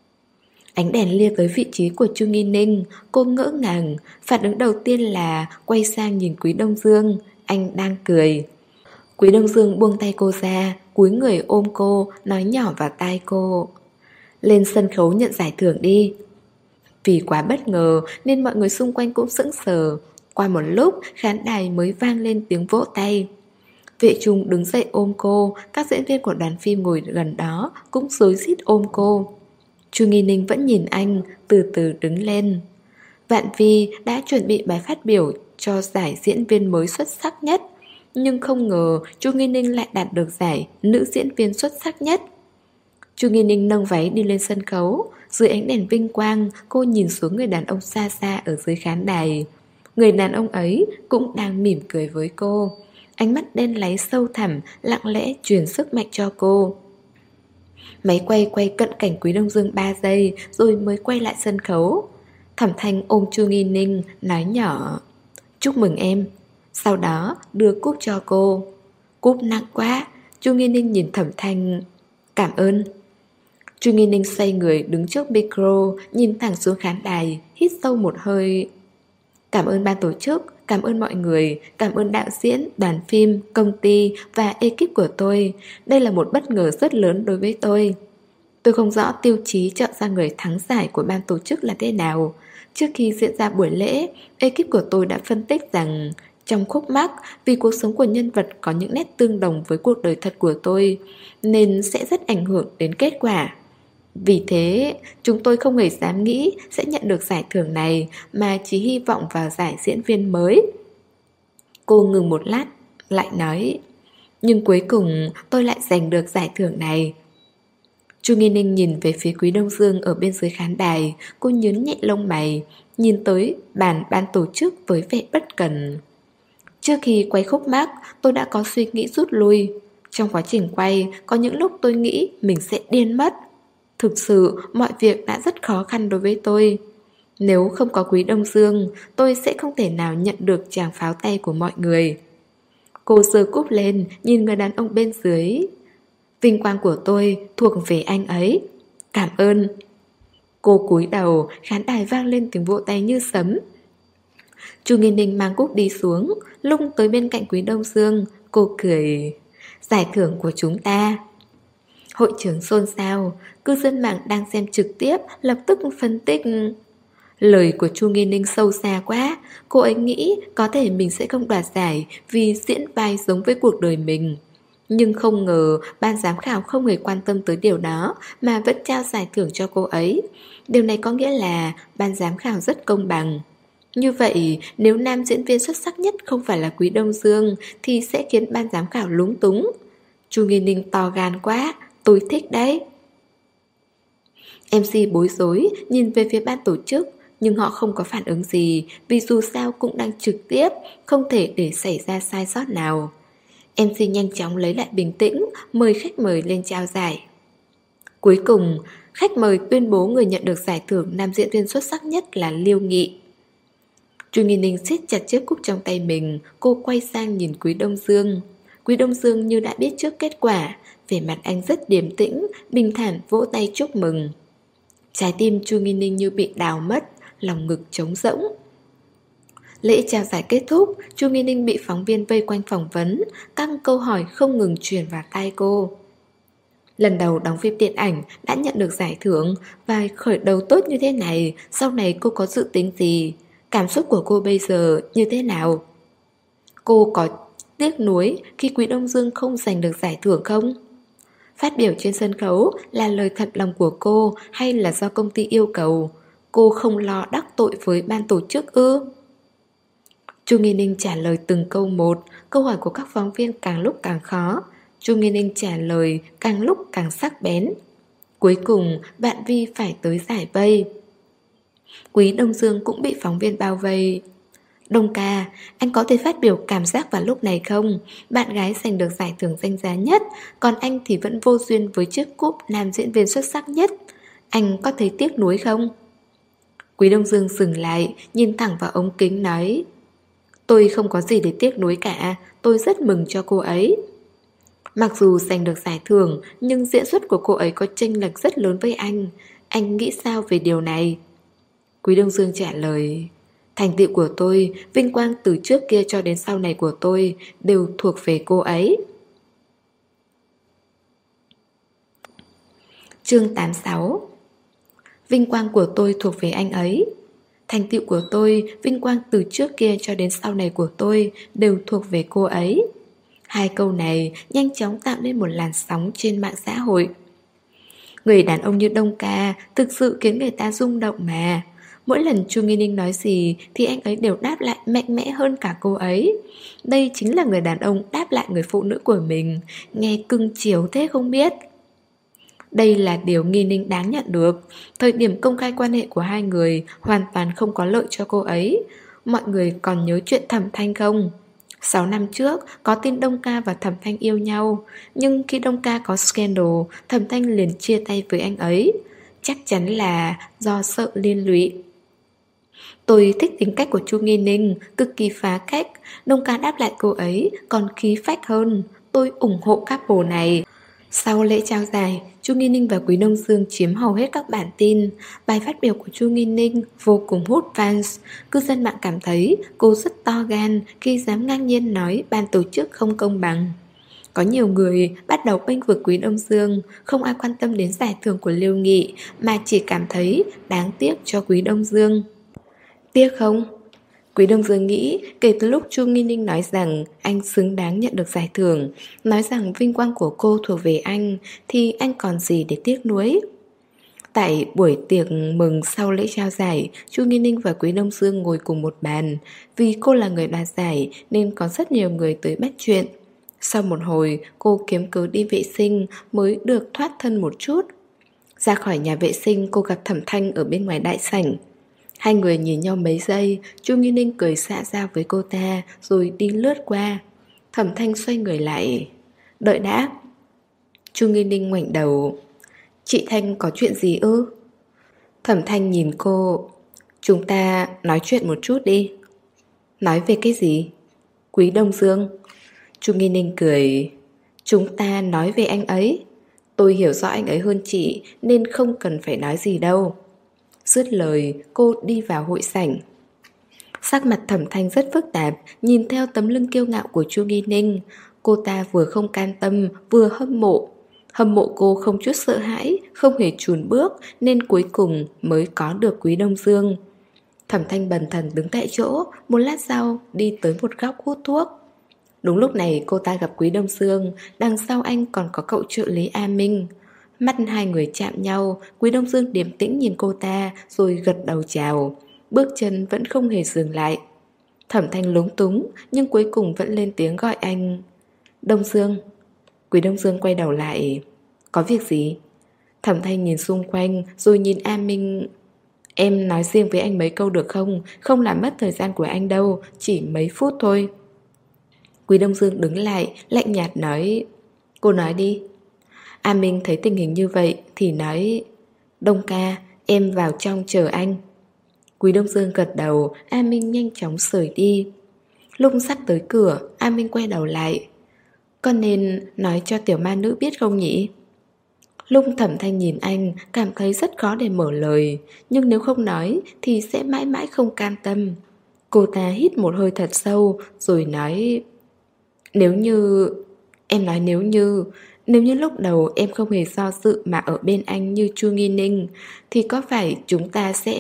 Ánh đèn lia tới vị trí của Chu Nghi Ninh, cô ngỡ ngàng, phản ứng đầu tiên là quay sang nhìn Quý Đông Dương, anh đang cười. Quý Đông Dương buông tay cô ra, cúi người ôm cô, nói nhỏ vào tai cô. Lên sân khấu nhận giải thưởng đi. Vì quá bất ngờ nên mọi người xung quanh cũng sững sờ. Qua một lúc, khán đài mới vang lên tiếng vỗ tay. Vệ Trung đứng dậy ôm cô, các diễn viên của đoàn phim ngồi gần đó cũng rối rít ôm cô. Chu Nghi Ninh vẫn nhìn anh, từ từ đứng lên. Vạn Vi đã chuẩn bị bài phát biểu cho giải diễn viên mới xuất sắc nhất, nhưng không ngờ Chu Nghi Ninh lại đạt được giải nữ diễn viên xuất sắc nhất. Chu Nghi Ninh nâng váy đi lên sân khấu. Dưới ánh đèn vinh quang, cô nhìn xuống người đàn ông xa xa ở dưới khán đài. Người đàn ông ấy cũng đang mỉm cười với cô. Ánh mắt đen láy sâu thẳm, lặng lẽ truyền sức mạnh cho cô. Máy quay quay cận cảnh Quý Đông Dương ba giây rồi mới quay lại sân khấu. Thẩm Thanh ôm Chu Nghi Ninh, nói nhỏ: chúc mừng em. Sau đó đưa cúp cho cô. Cúp nặng quá. Chu Nghi Ninh nhìn Thẩm Thanh: cảm ơn. Chu Nghi Ninh xoay người đứng trước micro, nhìn thẳng xuống khán đài, hít sâu một hơi. Cảm ơn ban tổ chức, cảm ơn mọi người, cảm ơn đạo diễn, đoàn phim, công ty và ekip của tôi. Đây là một bất ngờ rất lớn đối với tôi. Tôi không rõ tiêu chí chọn ra người thắng giải của ban tổ chức là thế nào. Trước khi diễn ra buổi lễ, ekip của tôi đã phân tích rằng trong Khúc Mắc, vì cuộc sống của nhân vật có những nét tương đồng với cuộc đời thật của tôi, nên sẽ rất ảnh hưởng đến kết quả. Vì thế, chúng tôi không hề dám nghĩ sẽ nhận được giải thưởng này, mà chỉ hy vọng vào giải diễn viên mới. Cô ngừng một lát, lại nói: nhưng cuối cùng tôi lại giành được giải thưởng này. Chu Nghi Ninh nhìn về phía Quý Đông Dương ở bên dưới khán đài. Cô nhướng nhẹ lông mày, nhìn tới bàn ban tổ chức với vẻ bất cần. Trước khi quay Khúc Mắc, tôi đã có suy nghĩ rút lui. Trong quá trình quay, có những lúc tôi nghĩ mình sẽ điên mất. Thực sự, mọi việc đã rất khó khăn đối với tôi. Nếu không có Quý Đông Dương, tôi sẽ không thể nào nhận được tràng pháo tay của mọi người. Cô giơ cúp lên, nhìn người đàn ông bên dưới. Vinh quang của tôi thuộc về anh ấy. Cảm ơn. Cô cúi đầu, khán đài vang lên tiếng vỗ tay như sấm. Chu Nghi Ninh mang cúp đi xuống, lung tới bên cạnh Quý Đông Dương. Cô cười. Giải thưởng của chúng ta. Hội trường xôn xao, cư dân mạng đang xem trực tiếp lập tức phân tích. Lời của Chu Nghi Ninh sâu xa quá. Cô ấy nghĩ có thể mình sẽ không đoạt giải vì diễn vai giống với cuộc đời mình. Nhưng không ngờ ban giám khảo không hề quan tâm tới điều đó mà vẫn trao giải thưởng cho cô ấy. Điều này có nghĩa là ban giám khảo rất công bằng. Như vậy, nếu nam diễn viên xuất sắc nhất không phải là Quý Đông Dương thì sẽ khiến ban giám khảo lúng túng. Chu Nghi Ninh to gan quá, tôi thích đấy. em xê bối rối nhìn về phía ban tổ chức, nhưng họ không có phản ứng gì vì dù sao cũng đang trực tiếp, không thể để xảy ra sai sót nào. em xê nhanh chóng lấy lại bình tĩnh, mời khách mời lên trao giải. Cuối cùng, khách mời tuyên bố người nhận được giải thưởng nam diễn viên xuất sắc nhất là Liêu Nghị. Chu Nghi Ninh siết chặt chiếc cúp trong tay mình, cô quay sang nhìn Quý Đông Dương. Quý Đông Dương như đã biết trước kết quả, vẻ mặt anh rất điềm tĩnh, bình thản vỗ tay chúc mừng. Trái tim Chu Nghi Ninh như bị đào mất, lòng ngực trống rỗng. Lễ trao giải kết thúc, Chu Nghi Ninh bị phóng viên vây quanh phỏng vấn, các câu hỏi không ngừng truyền vào tai cô. Lần đầu đóng phim điện ảnh đã nhận được giải thưởng và khởi đầu tốt như thế này, sau này cô có dự tính gì? Cảm xúc của cô bây giờ như thế nào? Cô có tiếc nuối khi Quý Đông Dương không giành được giải thưởng không? Phát biểu trên sân khấu là lời thật lòng của cô hay là do công ty yêu cầu? Cô không lo đắc tội với ban tổ chức ư? Chu Nghi Ninh trả lời từng câu một, câu hỏi của các phóng viên càng lúc càng khó. Chu Nghi Ninh trả lời càng lúc càng sắc bén. Cuối cùng, bạn Vi phải tới giải vây. Quý Đông Dương cũng bị phóng viên bao vây. Đông ca, anh có thể phát biểu cảm giác vào lúc này không? Bạn gái giành được giải thưởng danh giá nhất, còn anh thì vẫn vô duyên với chiếc cúp nam diễn viên xuất sắc nhất. Anh có thấy tiếc nuối không? Quý Đông Dương dừng lại, nhìn thẳng vào ống kính nói: Tôi không có gì để tiếc nuối cả, tôi rất mừng cho cô ấy. Mặc dù giành được giải thưởng, nhưng diễn xuất của cô ấy có chênh lệch rất lớn với anh. Anh nghĩ sao về điều này? Quý Đông Dương trả lời: Thành tựu của tôi, vinh quang từ trước kia cho đến sau này của tôi đều thuộc về cô ấy. Chương tám mươi sáu. Vinh quang của tôi thuộc về anh ấy. Thành tựu của tôi, vinh quang từ trước kia cho đến sau này của tôi đều thuộc về cô ấy. Hai câu này nhanh chóng tạo nên một làn sóng trên mạng xã hội. Người đàn ông như Đông ca thực sự khiến người ta rung động mà. Mỗi lần Chu Nghi Ninh nói gì thì anh ấy đều đáp lại mạnh mẽ hơn cả cô ấy. Đây chính là người đàn ông đáp lại người phụ nữ của mình. Nghe cưng chiều thế không biết. Đây là điều Nghi Ninh đáng nhận được. Thời điểm công khai quan hệ của hai người hoàn toàn không có lợi cho cô ấy. Mọi người còn nhớ chuyện Thẩm Thanh không? Sáu năm trước có tin Đông ca và Thẩm Thanh yêu nhau, nhưng khi Đông ca có scandal, Thẩm Thanh liền chia tay với anh ấy. Chắc chắn là do sợ liên lụy. Tôi thích tính cách của Chu Nghi Ninh, cực kỳ phá cách. Đông ca đáp lại cô ấy còn khí phách hơn. Tôi ủng hộ couple này. Sau lễ trao giải, Chu Nghi Ninh và Quý Đông Dương chiếm hầu hết các bản tin. Bài phát biểu của Chu Nghi Ninh vô cùng hút fans. Cư dân mạng cảm thấy cô rất to gan khi dám ngang nhiên nói ban tổ chức không công bằng. Có nhiều người bắt đầu bênh vực Quý Đông Dương, không ai quan tâm đến giải thưởng của Liêu Nghị mà chỉ cảm thấy đáng tiếc cho Quý Đông Dương. Tiếc không? Quý Đông Dương nghĩ kể từ lúc Chu Nghi Ninh nói rằng anh xứng đáng nhận được giải thưởng, nói rằng vinh quang của cô thuộc về anh, thì anh còn gì để tiếc nuối. Tại buổi tiệc mừng sau lễ trao giải, Chu Nghi Ninh và Quý Đông Dương ngồi cùng một bàn. Vì cô là người đoạt giải nên có rất nhiều người tới bắt chuyện. Sau một hồi, cô kiếm cớ đi vệ sinh mới được thoát thân một chút. Ra khỏi nhà vệ sinh, cô gặp Thẩm Thanh ở bên ngoài đại sảnh. Hai người nhìn nhau mấy giây, Chu Nghi Ninh cười xạ ra với cô ta rồi đi lướt qua. Thẩm Thanh xoay người lại. Đợi đã. Chu Nghi Ninh ngoảnh đầu. Chị Thanh có chuyện gì ư? Thẩm Thanh nhìn cô. Chúng ta nói chuyện một chút đi. Nói về cái gì? Quý Đông Dương. Chu Nghi Ninh cười. Chúng ta nói về anh ấy. Tôi hiểu rõ anh ấy hơn chị nên không cần phải nói gì đâu. Dứt lời, cô đi vào hội sảnh. Sắc mặt Thẩm Thanh rất phức tạp, nhìn theo tấm lưng kiêu ngạo của Chu Nghi Ninh. Cô ta vừa không can tâm, vừa hâm mộ. Hâm mộ cô không chút sợ hãi, không hề chùn bước, nên cuối cùng mới có được Quý Đông Dương. Thẩm Thanh bần thần đứng tại chỗ, một lát sau đi tới một góc hút thuốc. Đúng lúc này cô ta gặp Quý Đông Dương, đằng sau anh còn có cậu trợ lý A Minh. Mắt hai người chạm nhau, Quý Đông Dương điềm tĩnh nhìn cô ta rồi gật đầu chào. Bước chân vẫn không hề dừng lại. Thẩm Thanh lúng túng nhưng cuối cùng vẫn lên tiếng gọi anh. Đông Dương. Quý Đông Dương quay đầu lại. Có việc gì? Thẩm Thanh nhìn xung quanh rồi nhìn A Minh. Em nói riêng với anh mấy câu được không? Không làm mất thời gian của anh đâu, chỉ mấy phút thôi. Quý Đông Dương đứng lại, lạnh nhạt nói. Cô nói đi. A Minh thấy tình hình như vậy thì nói. Đông ca, em vào trong chờ anh. Quý Đông Dương gật đầu, A Minh nhanh chóng rời đi. Lúc sắp tới cửa, A Minh quay đầu lại. Con nên nói cho tiểu ma nữ biết không nhỉ? Lúc Thẩm Thanh nhìn anh, cảm thấy rất khó để mở lời. Nhưng nếu không nói thì sẽ mãi mãi không cam tâm. Cô ta hít một hơi thật sâu rồi nói. Nếu như... Em nói nếu như... Nếu như lúc đầu em không hề do dự mà ở bên anh như Chu Nghi Ninh, thì có phải chúng ta sẽ...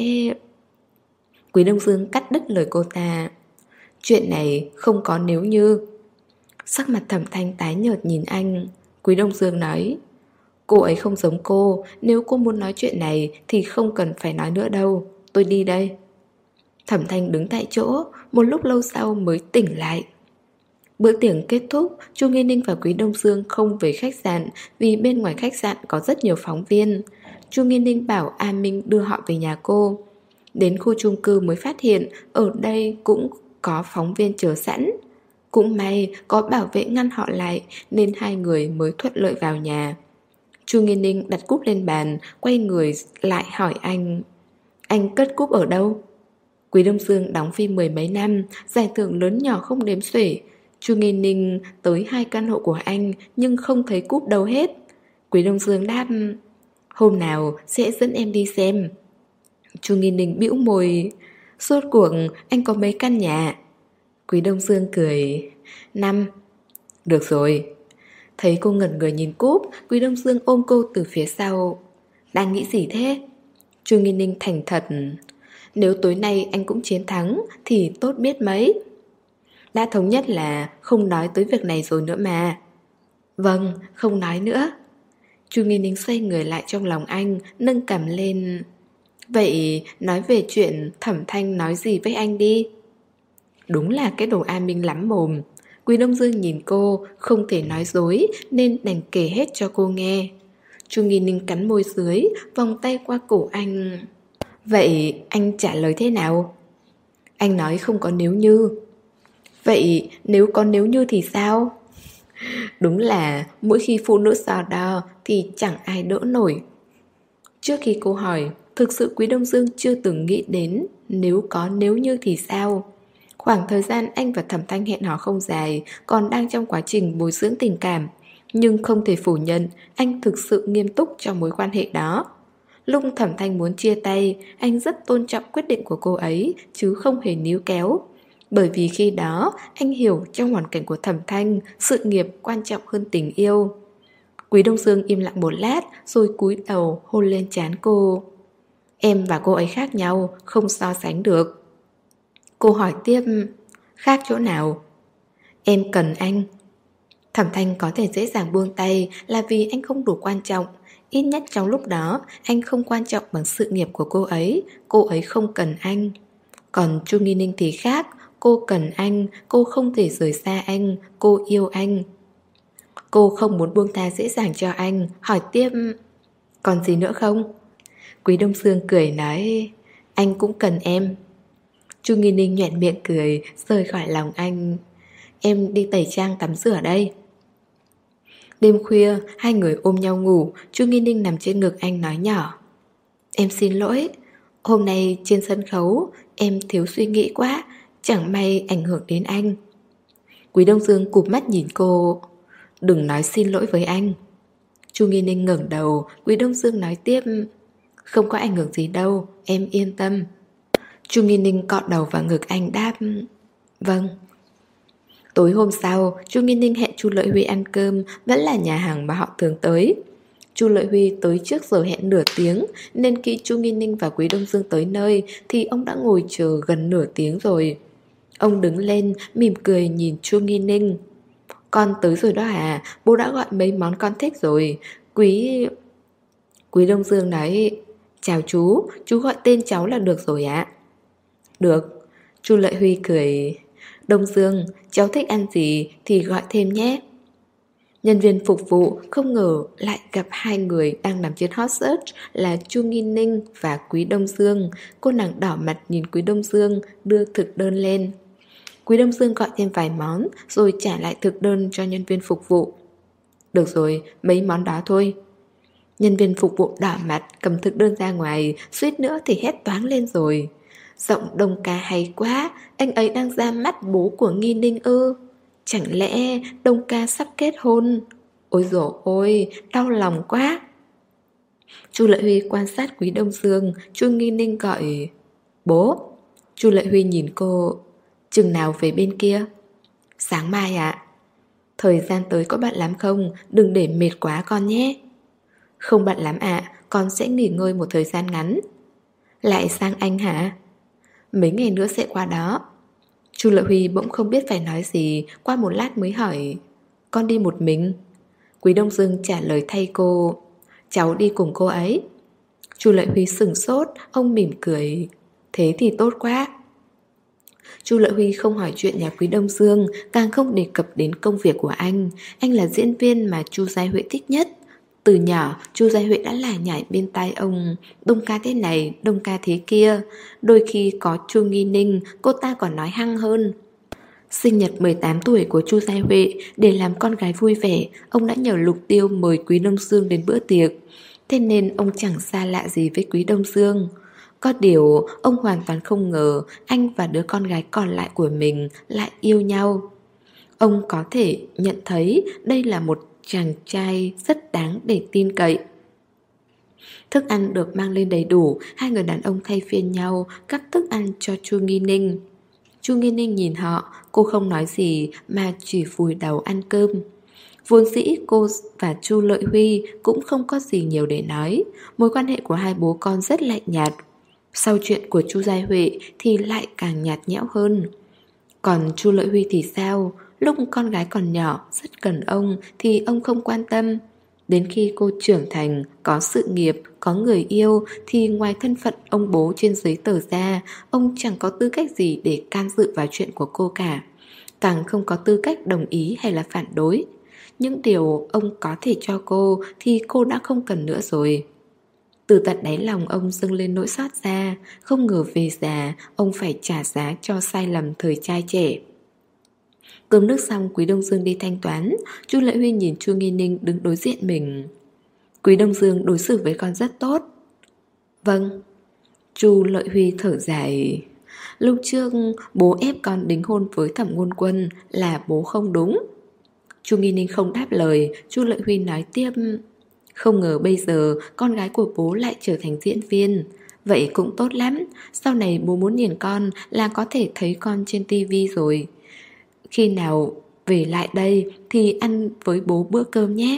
Quý Đông Dương cắt đứt lời cô ta. Chuyện này không có nếu như. Sắc mặt Thẩm Thanh tái nhợt nhìn anh. Quý Đông Dương nói. Cô ấy không giống cô, nếu cô muốn nói chuyện này thì không cần phải nói nữa đâu. Tôi đi đây. Thẩm Thanh đứng tại chỗ, một lúc lâu sau mới tỉnh lại. Bữa tiệc kết thúc, Chu Nghi Ninh và Quý Đông Dương không về khách sạn vì bên ngoài khách sạn có rất nhiều phóng viên. Chu Nghi Ninh bảo A Minh đưa họ về nhà cô. Đến khu chung cư mới phát hiện ở đây cũng có phóng viên chờ sẵn. Cũng may có bảo vệ ngăn họ lại nên hai người mới thuận lợi vào nhà. Chu Nghi Ninh đặt cúp lên bàn, quay người lại hỏi anh. Anh cất cúp ở đâu? Quý Đông Dương đóng phim mười mấy năm, giải thưởng lớn nhỏ không đếm xuể. Chu Nghi Ninh tới hai căn hộ của anh nhưng không thấy cúp đâu hết. Quý Đông Dương đáp. Hôm nào sẽ dẫn em đi xem. Chu Nghi Ninh bĩu môi. Rốt cuộc anh có mấy căn nhà? Quý Đông Dương cười. Năm. Được rồi. Thấy cô ngẩn người nhìn cúp, Quý Đông Dương ôm cô từ phía sau. Đang nghĩ gì thế? Chu Nghi Ninh thành thật. Nếu tối nay anh cũng chiến thắng thì tốt biết mấy. Đã thống nhất là không nói tới việc này rồi nữa mà. Vâng, không nói nữa. Chu Nghi Ninh xoay người lại trong lòng anh, nâng cằm lên. Vậy nói về chuyện Thẩm Thanh nói gì với anh đi. Đúng là cái đồ A Minh lắm mồm. Quý Đông Dương nhìn cô, không thể nói dối nên đành kể hết cho cô nghe. Chu Nghi Ninh cắn môi dưới, vòng tay qua cổ anh. Vậy anh trả lời thế nào? Anh nói không có nếu như. Vậy nếu có nếu như thì sao? Đúng là mỗi khi phụ nữ so đo thì chẳng ai đỡ nổi. Trước khi cô hỏi, thực sự Quý Đông Dương chưa từng nghĩ đến nếu có nếu như thì sao. Khoảng thời gian anh và Thẩm Thanh hẹn hò không dài, còn đang trong quá trình bồi dưỡng tình cảm. Nhưng không thể phủ nhận, anh thực sự nghiêm túc trong mối quan hệ đó. Lúc Thẩm Thanh muốn chia tay, anh rất tôn trọng quyết định của cô ấy, chứ không hề níu kéo. Bởi vì khi đó, anh hiểu trong hoàn cảnh của Thẩm Thanh, sự nghiệp quan trọng hơn tình yêu. Quý Đông Dương im lặng một lát, rồi cúi đầu hôn lên trán cô. Em và cô ấy khác nhau, không so sánh được. Cô hỏi tiếp, khác chỗ nào? Em cần anh. Thẩm Thanh có thể dễ dàng buông tay là vì anh không đủ quan trọng. Ít nhất trong lúc đó, anh không quan trọng bằng sự nghiệp của cô ấy, cô ấy không cần anh. Còn Chu Nghi Ninh thì khác, cô cần anh, cô không thể rời xa anh, cô yêu anh. Cô không muốn buông tha dễ dàng cho anh, hỏi tiếp, còn gì nữa không? Quý Đông Dương cười nói, anh cũng cần em. Chu Nghi Ninh nhoẻn miệng cười, rời khỏi lòng anh. Em đi tẩy trang tắm rửa đây. Đêm khuya, hai người ôm nhau ngủ, Chu Nghi Ninh nằm trên ngực anh nói nhỏ. Em xin lỗi. Hôm nay trên sân khấu em thiếu suy nghĩ quá, chẳng may ảnh hưởng đến anh. Quý Đông Dương cụp mắt nhìn cô. Đừng nói xin lỗi với anh. Chu Nghi Ninh ngẩng đầu. Quý Đông Dương nói tiếp. Không có ảnh hưởng gì đâu, em yên tâm. Chu Nghi Ninh cọ đầu vào ngực anh đáp. Vâng. Tối hôm sau, Chu Nghi Ninh hẹn Chu Lợi Huy ăn cơm, vẫn là nhà hàng mà họ thường tới. Chu Lợi Huy tới trước giờ hẹn nửa tiếng, nên khi Chu Nghi Ninh và Quý Đông Dương tới nơi thì ông đã ngồi chờ gần nửa tiếng rồi. Ông đứng lên, mỉm cười nhìn Chu Nghi Ninh. Con tới rồi đó à, bố đã gọi mấy món con thích rồi. Quý... Quý Đông Dương nói. Chào chú, chú gọi tên cháu là được rồi ạ. Được. Chu Lợi Huy cười. Đông Dương, cháu thích ăn gì thì gọi thêm nhé. Nhân viên phục vụ không ngờ lại gặp hai người đang nằm trên hot search là Chu Nghi Ninh và Quý Đông Dương. Cô nàng đỏ mặt nhìn Quý Đông Dương đưa thực đơn lên. Quý Đông Dương gọi thêm vài món rồi trả lại thực đơn cho nhân viên phục vụ. Được rồi, mấy món đó thôi. Nhân viên phục vụ đỏ mặt cầm thực đơn ra ngoài, suýt nữa thì hét toáng lên rồi. Giọng Đông ca hay quá, anh ấy đang ra mắt bố của Nghi Ninh ư? Chẳng lẽ Đông ca sắp kết hôn? Ôi dồi ôi, đau lòng quá. Chu Lợi Huy quan sát Quý Đông Dương. Chu Nghi Ninh gọi bố. Chu Lợi Huy nhìn cô. Chừng nào về bên kia? Sáng mai ạ. Thời gian tới có bận lắm không? Đừng để mệt quá con nhé. Không bận lắm ạ, con sẽ nghỉ ngơi một thời gian ngắn. Lại sang Anh hả? Mấy ngày nữa sẽ qua đó. Chu Lợi Huy bỗng không biết phải nói gì, qua một lát mới hỏi. Con đi một mình? Quý Đông Dương trả lời thay cô. Cháu đi cùng cô ấy. Chu Lợi Huy sửng sốt, ông mỉm cười. Thế thì tốt quá. Chu Lợi Huy không hỏi chuyện nhà Quý Đông Dương, càng không đề cập đến công việc của anh. Anh là diễn viên mà Chu Giai Huệ thích nhất. Từ nhỏ, Chu Giai Huệ đã lải nhải bên tai ông. Đông ca thế này, đông ca thế kia. Đôi khi có Chu Nghi Ninh, cô ta còn nói hăng hơn. Sinh nhật mười tám tuổi của Chu Giai Huệ, để làm con gái vui vẻ, ông đã nhờ Lục Tiêu mời Quý Đông Dương đến bữa tiệc. Thế nên ông chẳng xa lạ gì với Quý Đông Dương. Có điều, ông hoàn toàn không ngờ anh và đứa con gái còn lại của mình lại yêu nhau. Ông có thể nhận thấy đây là một chàng trai rất đáng để tin cậy. Thức ăn được mang lên đầy đủ, hai người đàn ông thay phiên nhau cắt thức ăn cho Chu Nghi Ninh. Chu Nghi Ninh nhìn họ, cô không nói gì mà chỉ vùi đầu ăn cơm. Vốn dĩ cô và Chu Lợi Huy cũng không có gì nhiều để nói. Mối quan hệ của hai bố con rất lạnh nhạt. Sau chuyện của Chu Giai Huệ thì lại càng nhạt nhẽo hơn. Còn Chu Lợi Huy thì sao? Lúc con gái còn nhỏ, rất cần ông thì ông không quan tâm. Đến khi cô trưởng thành, có sự nghiệp, có người yêu thì ngoài thân phận ông bố trên giấy tờ ra, ông chẳng có tư cách gì để can dự vào chuyện của cô cả. Càng không có tư cách đồng ý hay là phản đối. Những điều ông có thể cho cô thì cô đã không cần nữa rồi. Từ tận đáy lòng ông dâng lên nỗi xót xa, không ngờ về già ông phải trả giá cho sai lầm thời trai trẻ. Cơm nước xong, Quý Đông Dương đi thanh toán. Chu Lợi Huy nhìn Chu Nghi Ninh đứng đối diện mình. Quý Đông Dương đối xử với con rất tốt. Vâng. Chu Lợi Huy thở dài. Lúc trước bố ép con đính hôn với Thẩm Ngôn Quân là bố không đúng. Chu Nghi Ninh không đáp lời. Chu Lợi Huy nói tiếp. Không ngờ bây giờ con gái của bố lại trở thành diễn viên. Vậy cũng tốt lắm. Sau này bố muốn nhìn con là có thể thấy con trên tivi rồi. Khi nào về lại đây thì ăn với bố bữa cơm nhé.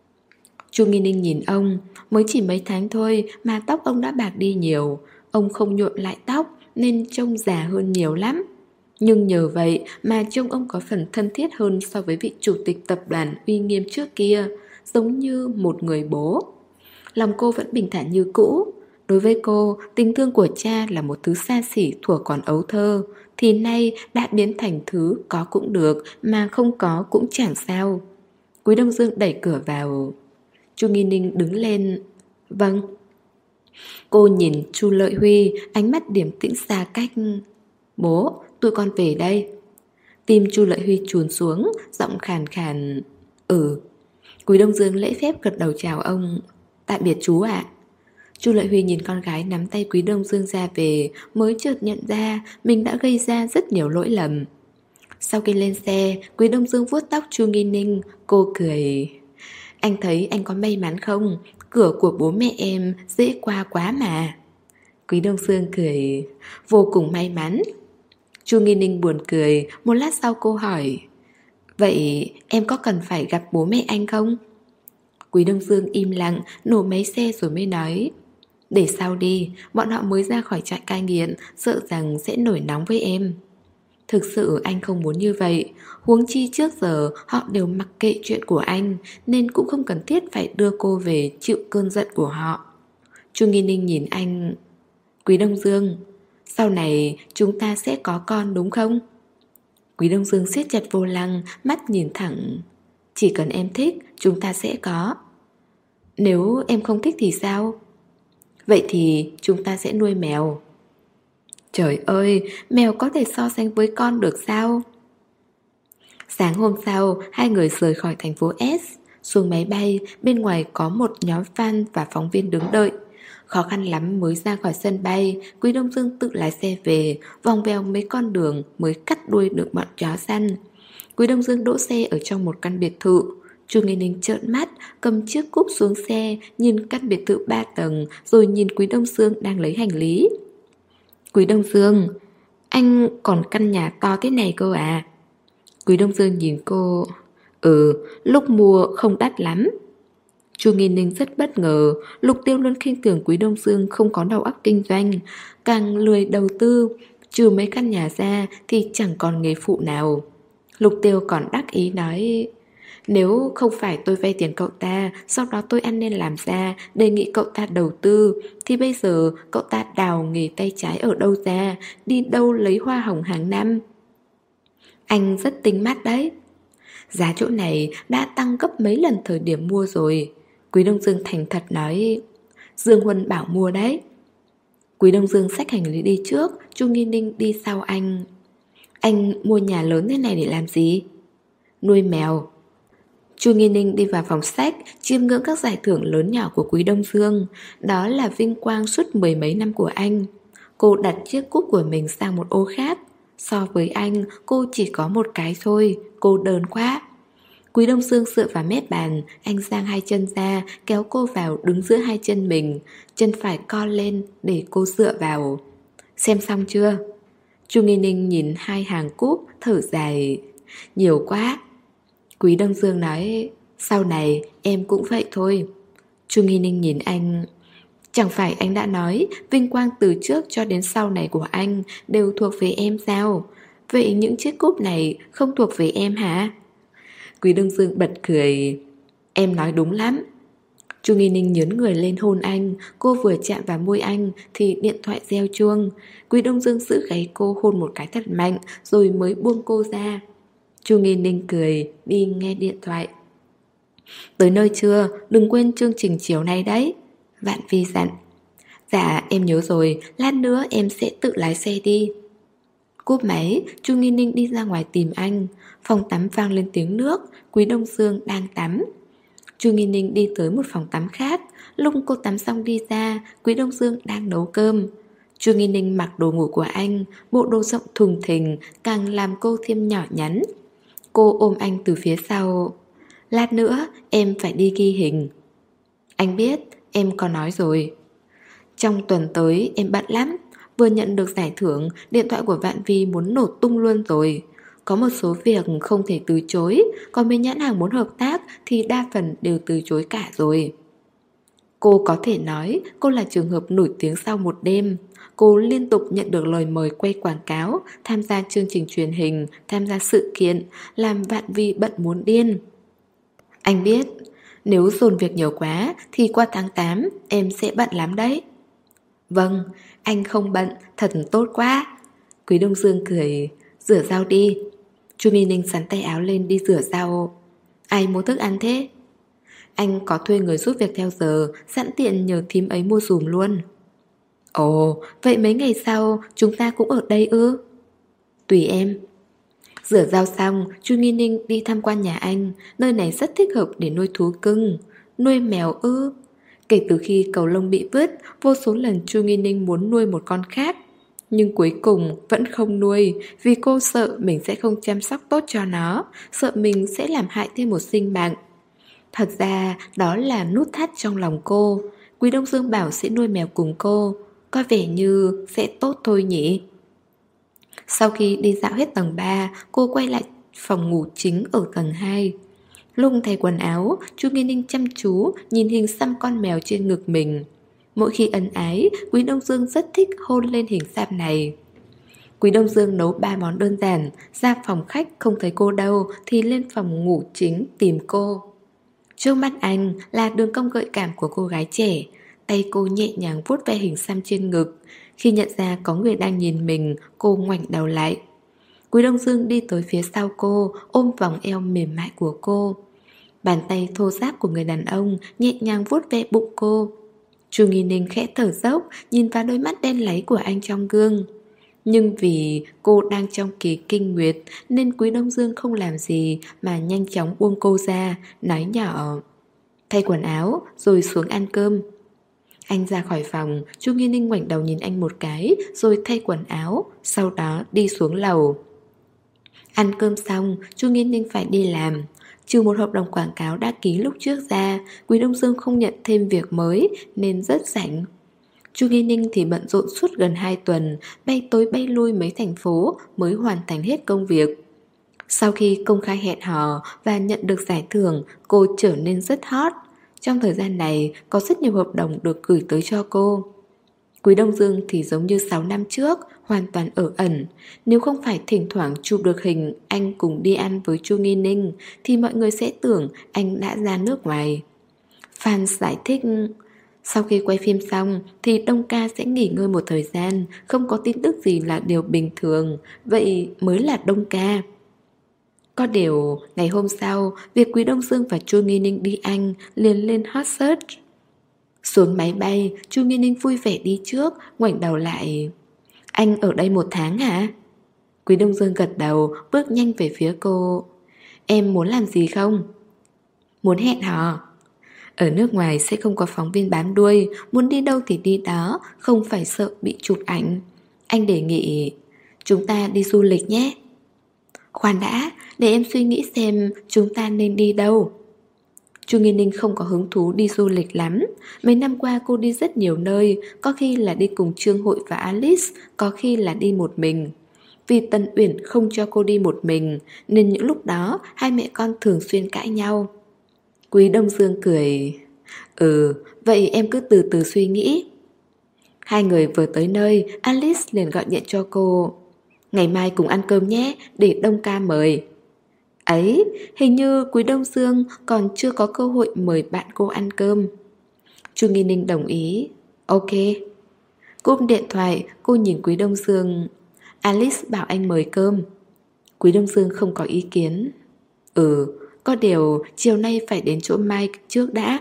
Chu Nghi Ninh nhìn ông. Mới chỉ mấy tháng thôi mà tóc ông đã bạc đi nhiều. Ông không nhuộm lại tóc nên trông già hơn nhiều lắm. Nhưng nhờ vậy mà trông ông có phần thân thiết hơn so với vị chủ tịch tập đoàn uy nghiêm trước kia, giống như một người bố. Lòng cô vẫn bình thản như cũ. Đối với cô, tình thương của cha là một thứ xa xỉ thuở còn ấu thơ, thì nay đã biến thành thứ có cũng được, mà không có cũng chẳng sao. Quý Đông Dương đẩy cửa vào. Chu Nghi Ninh đứng lên. Vâng. Cô nhìn Chu Lợi Huy, ánh mắt điềm tĩnh xa cách. Bố, tụi con về đây. Tim Chu Lợi Huy chùn xuống, giọng khàn khàn. Ừ. Quý Đông Dương lễ phép gật đầu chào ông. Tạm biệt chú ạ. Chu Lợi Huy nhìn con gái nắm tay Quý Đông Dương ra về, mới chợt nhận ra mình đã gây ra rất nhiều lỗi lầm. Sau khi lên xe, Quý Đông Dương vuốt tóc Chu Nghi Ninh, cô cười. Anh thấy anh có may mắn không? Cửa của bố mẹ em dễ qua quá mà. Quý Đông Dương cười. Vô cùng may mắn. Chu Nghi Ninh buồn cười. Một lát sau cô hỏi, vậy em có cần phải gặp bố mẹ anh không? Quý Đông Dương im lặng, nổ máy xe rồi mới nói, để sau đi, bọn họ mới ra khỏi trại cai nghiện, sợ rằng sẽ nổi nóng với em. Thực sự anh không muốn như vậy. Huống chi trước giờ họ đều mặc kệ chuyện của anh, nên cũng không cần thiết phải đưa cô về chịu cơn giận của họ. Chu Nghi Ninh nhìn anh. Quý Đông Dương, sau này chúng ta sẽ có con đúng không? Quý Đông Dương siết chặt vô lăng, mắt nhìn thẳng. Chỉ cần em thích, chúng ta sẽ có. Nếu em không thích thì sao? Vậy thì chúng ta sẽ nuôi mèo. Trời ơi, mèo có thể so sánh với con được sao? Sáng hôm sau, hai người rời khỏi thành phố S. Xuống máy bay, bên ngoài có một nhóm fan và phóng viên đứng đợi. Khó khăn lắm mới ra khỏi sân bay, Quý Đông Dương tự lái xe về, vòng vèo mấy con đường mới cắt đuôi được bọn chó săn. Quý Đông Dương đỗ xe ở trong một căn biệt thự. Chu Nghi Ninh trợn mắt, cầm chiếc cúp xuống xe, nhìn căn biệt thự ba tầng, rồi nhìn Quý Đông Dương đang lấy hành lý. Quý Đông Dương, anh còn căn nhà to thế này cơ à? Quý Đông Dương nhìn cô. Ừ, lúc mua không đắt lắm. Chu Nghi Ninh rất bất ngờ. Lục Tiêu luôn khinh thường Quý Đông Dương không có đầu óc kinh doanh, càng lười đầu tư. Trừ mấy căn nhà ra thì chẳng còn nghề phụ nào. Lục Tiêu còn đắc ý nói, nếu không phải tôi vay tiền cậu ta, sau đó tôi ăn nên làm ra, đề nghị cậu ta đầu tư, thì bây giờ cậu ta đào nghề tay trái ở đâu ra, đi đâu lấy hoa hồng hàng năm. Anh rất tinh mắt đấy. Giá chỗ này đã tăng gấp mấy lần thời điểm mua rồi. Quý Đông Dương thành thật nói, Dương Huân bảo mua đấy. Quý Đông Dương xách hành lý đi trước, Chu Nghi Ninh đi sau anh. Anh mua nhà lớn thế này để làm gì? Nuôi mèo. Chu Nghi Ninh đi vào phòng sách, chiêm ngưỡng các giải thưởng lớn nhỏ của Quý Đông Dương. Đó là vinh quang suốt mười mấy năm của anh. Cô đặt chiếc cúp của mình sang một ô khác. So với anh, cô chỉ có một cái thôi, cô đơn quá. Quý Đông Dương dựa vào mép bàn, anh giang hai chân ra, kéo cô vào đứng giữa hai chân mình. Chân phải co lên để cô dựa vào. Xem xong chưa? Chu Nghi Ninh nhìn hai hàng cúp, thở dài. Nhiều quá. Quý Đông Dương nói, sau này em cũng vậy thôi. Chu Nghi Ninh nhìn anh. Chẳng phải anh đã nói vinh quang từ trước cho đến sau này của anh đều thuộc về em sao? Vậy những chiếc cúp này không thuộc về em hả? Quý Đông Dương bật cười. Em nói đúng lắm. Chu Nghi Ninh nhớn người lên hôn anh. Cô vừa chạm vào môi anh thì điện thoại reo chuông. Quý Đông Dương giữ gáy cô hôn một cái thật mạnh, rồi mới buông cô ra. Chu Nghi Ninh cười, đi nghe điện thoại. Tới nơi chưa? Đừng quên chương trình chiều nay đấy. Vạn Vi dặn. Dạ em nhớ rồi, lát nữa em sẽ tự lái xe đi. Cúp máy, Chu Nghi Ninh đi ra ngoài tìm anh. Phòng tắm vang lên tiếng nước. Quý Đông Dương đang tắm. Chu Nghi Ninh đi tới một phòng tắm khác. Lúc cô tắm xong đi ra, Quý Đông Dương đang nấu cơm. Chu Nghi Ninh mặc đồ ngủ của anh, bộ đồ rộng thùng thình, càng làm cô thêm nhỏ nhắn. Cô ôm anh từ phía sau. Lát nữa em phải đi ghi hình. Anh biết, em có nói rồi. Trong tuần tới em bận lắm. Vừa nhận được giải thưởng, điện thoại của Vạn Vi muốn nổ tung luôn rồi. Có một số việc không thể từ chối, còn mấy nhãn hàng muốn hợp tác thì đa phần đều từ chối cả rồi. Cô có thể nói cô là trường hợp nổi tiếng sau một đêm. Cô liên tục nhận được lời mời quay quảng cáo, tham gia chương trình truyền hình, tham gia sự kiện, làm Vạn Vi bận muốn điên. Anh biết, nếu dồn việc nhiều quá thì qua tháng tám em sẽ bận lắm đấy. Vâng, anh không bận, thật tốt quá. Quý Đông Dương cười. Rửa rau đi. Chu Nghi Ninh sắn tay áo lên đi rửa rau. Ai mua thức ăn thế? Anh có thuê người giúp việc theo giờ, sẵn tiện nhờ thím ấy mua dùm luôn. Ồ, vậy mấy ngày sau chúng ta cũng ở đây ư? Tùy em. Rửa rau xong, Chu Nghi Ninh đi tham quan nhà anh. Nơi này rất thích hợp để nuôi thú cưng. Nuôi mèo ư? Kể từ khi cầu lông bị vứt, vô số lần Chu Nghi Ninh muốn nuôi một con khác. Nhưng cuối cùng vẫn không nuôi, vì cô sợ mình sẽ không chăm sóc tốt cho nó, sợ mình sẽ làm hại thêm một sinh mạng. Thật ra đó là nút thắt trong lòng cô. Quý Đông Dương bảo sẽ nuôi mèo cùng cô, có vẻ như sẽ tốt thôi nhỉ. Sau khi đi dạo hết tầng ba, cô quay lại phòng ngủ chính ở tầng hai. Lúc thay quần áo, Chu Nghi Ninh chăm chú nhìn hình xăm con mèo trên ngực mình. Mỗi khi ân ái, Quý Đông Dương rất thích hôn lên hình xăm này. Quý Đông Dương nấu ba món đơn giản, ra phòng khách không thấy cô đâu thì lên phòng ngủ chính tìm cô. Trước mắt anh là đường cong gợi cảm của cô gái trẻ, tay cô nhẹ nhàng vuốt ve hình xăm trên ngực. Khi nhận ra có người đang nhìn mình, cô ngoảnh đầu lại. Quý Đông Dương đi tới phía sau cô, ôm vòng eo mềm mại của cô. Bàn tay thô ráp của người đàn ông nhẹ nhàng vuốt ve bụng cô. Chu Nghi Ninh khẽ thở dốc, nhìn vào đôi mắt đen láy của anh trong gương. Nhưng vì cô đang trong kỳ kinh nguyệt nên Quý Đông Dương không làm gì mà nhanh chóng buông cô ra, nói nhỏ: thay quần áo rồi xuống ăn cơm. Anh ra khỏi phòng, Chu Nghi Ninh ngoảnh đầu nhìn anh một cái rồi thay quần áo, sau đó đi xuống lầu. Ăn cơm xong, Chu Nghi Ninh phải đi làm. Trừ một hợp đồng quảng cáo đã ký lúc trước ra, Quý Đông Dương không nhận thêm việc mới nên rất rảnh. Chu Nghi Ninh thì bận rộn suốt gần hai tuần, bay tới bay lui mấy thành phố mới hoàn thành hết công việc. Sau khi công khai hẹn hò và nhận được giải thưởng, cô trở nên rất hot. Trong thời gian này, có rất nhiều hợp đồng được gửi tới cho cô. Quý Đông Dương thì giống như sáu năm trước, hoàn toàn ở ẩn. Nếu không phải thỉnh thoảng chụp được hình anh cùng đi ăn với Chu Nghi Ninh thì mọi người sẽ tưởng anh đã ra nước ngoài. Fans giải thích: sau khi quay phim xong thì Đông ca sẽ nghỉ ngơi một thời gian, không có tin tức gì là điều bình thường, vậy mới là Đông ca. Có điều, ngày hôm sau, việc Quý Đông Dương và Chu Nghi Ninh đi Anh liền lên hot search. Xuống máy bay, Chu Nghi Ninh vui vẻ đi trước, ngoảnh đầu lại: anh ở đây một tháng hả? Quý Đông Dương gật đầu, bước nhanh về phía cô. Em muốn làm gì không? Muốn hẹn hò. Ở nước ngoài sẽ không có phóng viên bám đuôi, muốn đi đâu thì đi đó, không phải sợ bị chụp ảnh. Anh đề nghị chúng ta đi du lịch nhé. Khoan đã, để em suy nghĩ xem chúng ta nên đi đâu. Chu Nghi Ninh không có hứng thú đi du lịch lắm. Mấy năm qua cô đi rất nhiều nơi, có khi là đi cùng Trương Hội và Alice, có khi là đi một mình. Vì Tần Uyển không cho cô đi một mình, nên những lúc đó hai mẹ con thường xuyên cãi nhau. Quý Đông Dương cười: ừ, vậy em cứ từ từ suy nghĩ. Hai người vừa tới nơi, Alice liền gọi điện cho cô: ngày mai cùng ăn cơm nhé, để Đông ca mời. Ấy, hình như Quý Đông Dương còn chưa có cơ hội mời bạn cô ăn cơm. Chu Nghi Ninh đồng ý. Ok. Cúp điện thoại, cô nhìn Quý Đông Dương. Alice bảo anh mời cơm. Quý Đông Dương không có ý kiến. Ừ, có điều chiều nay phải đến chỗ Mike trước đã.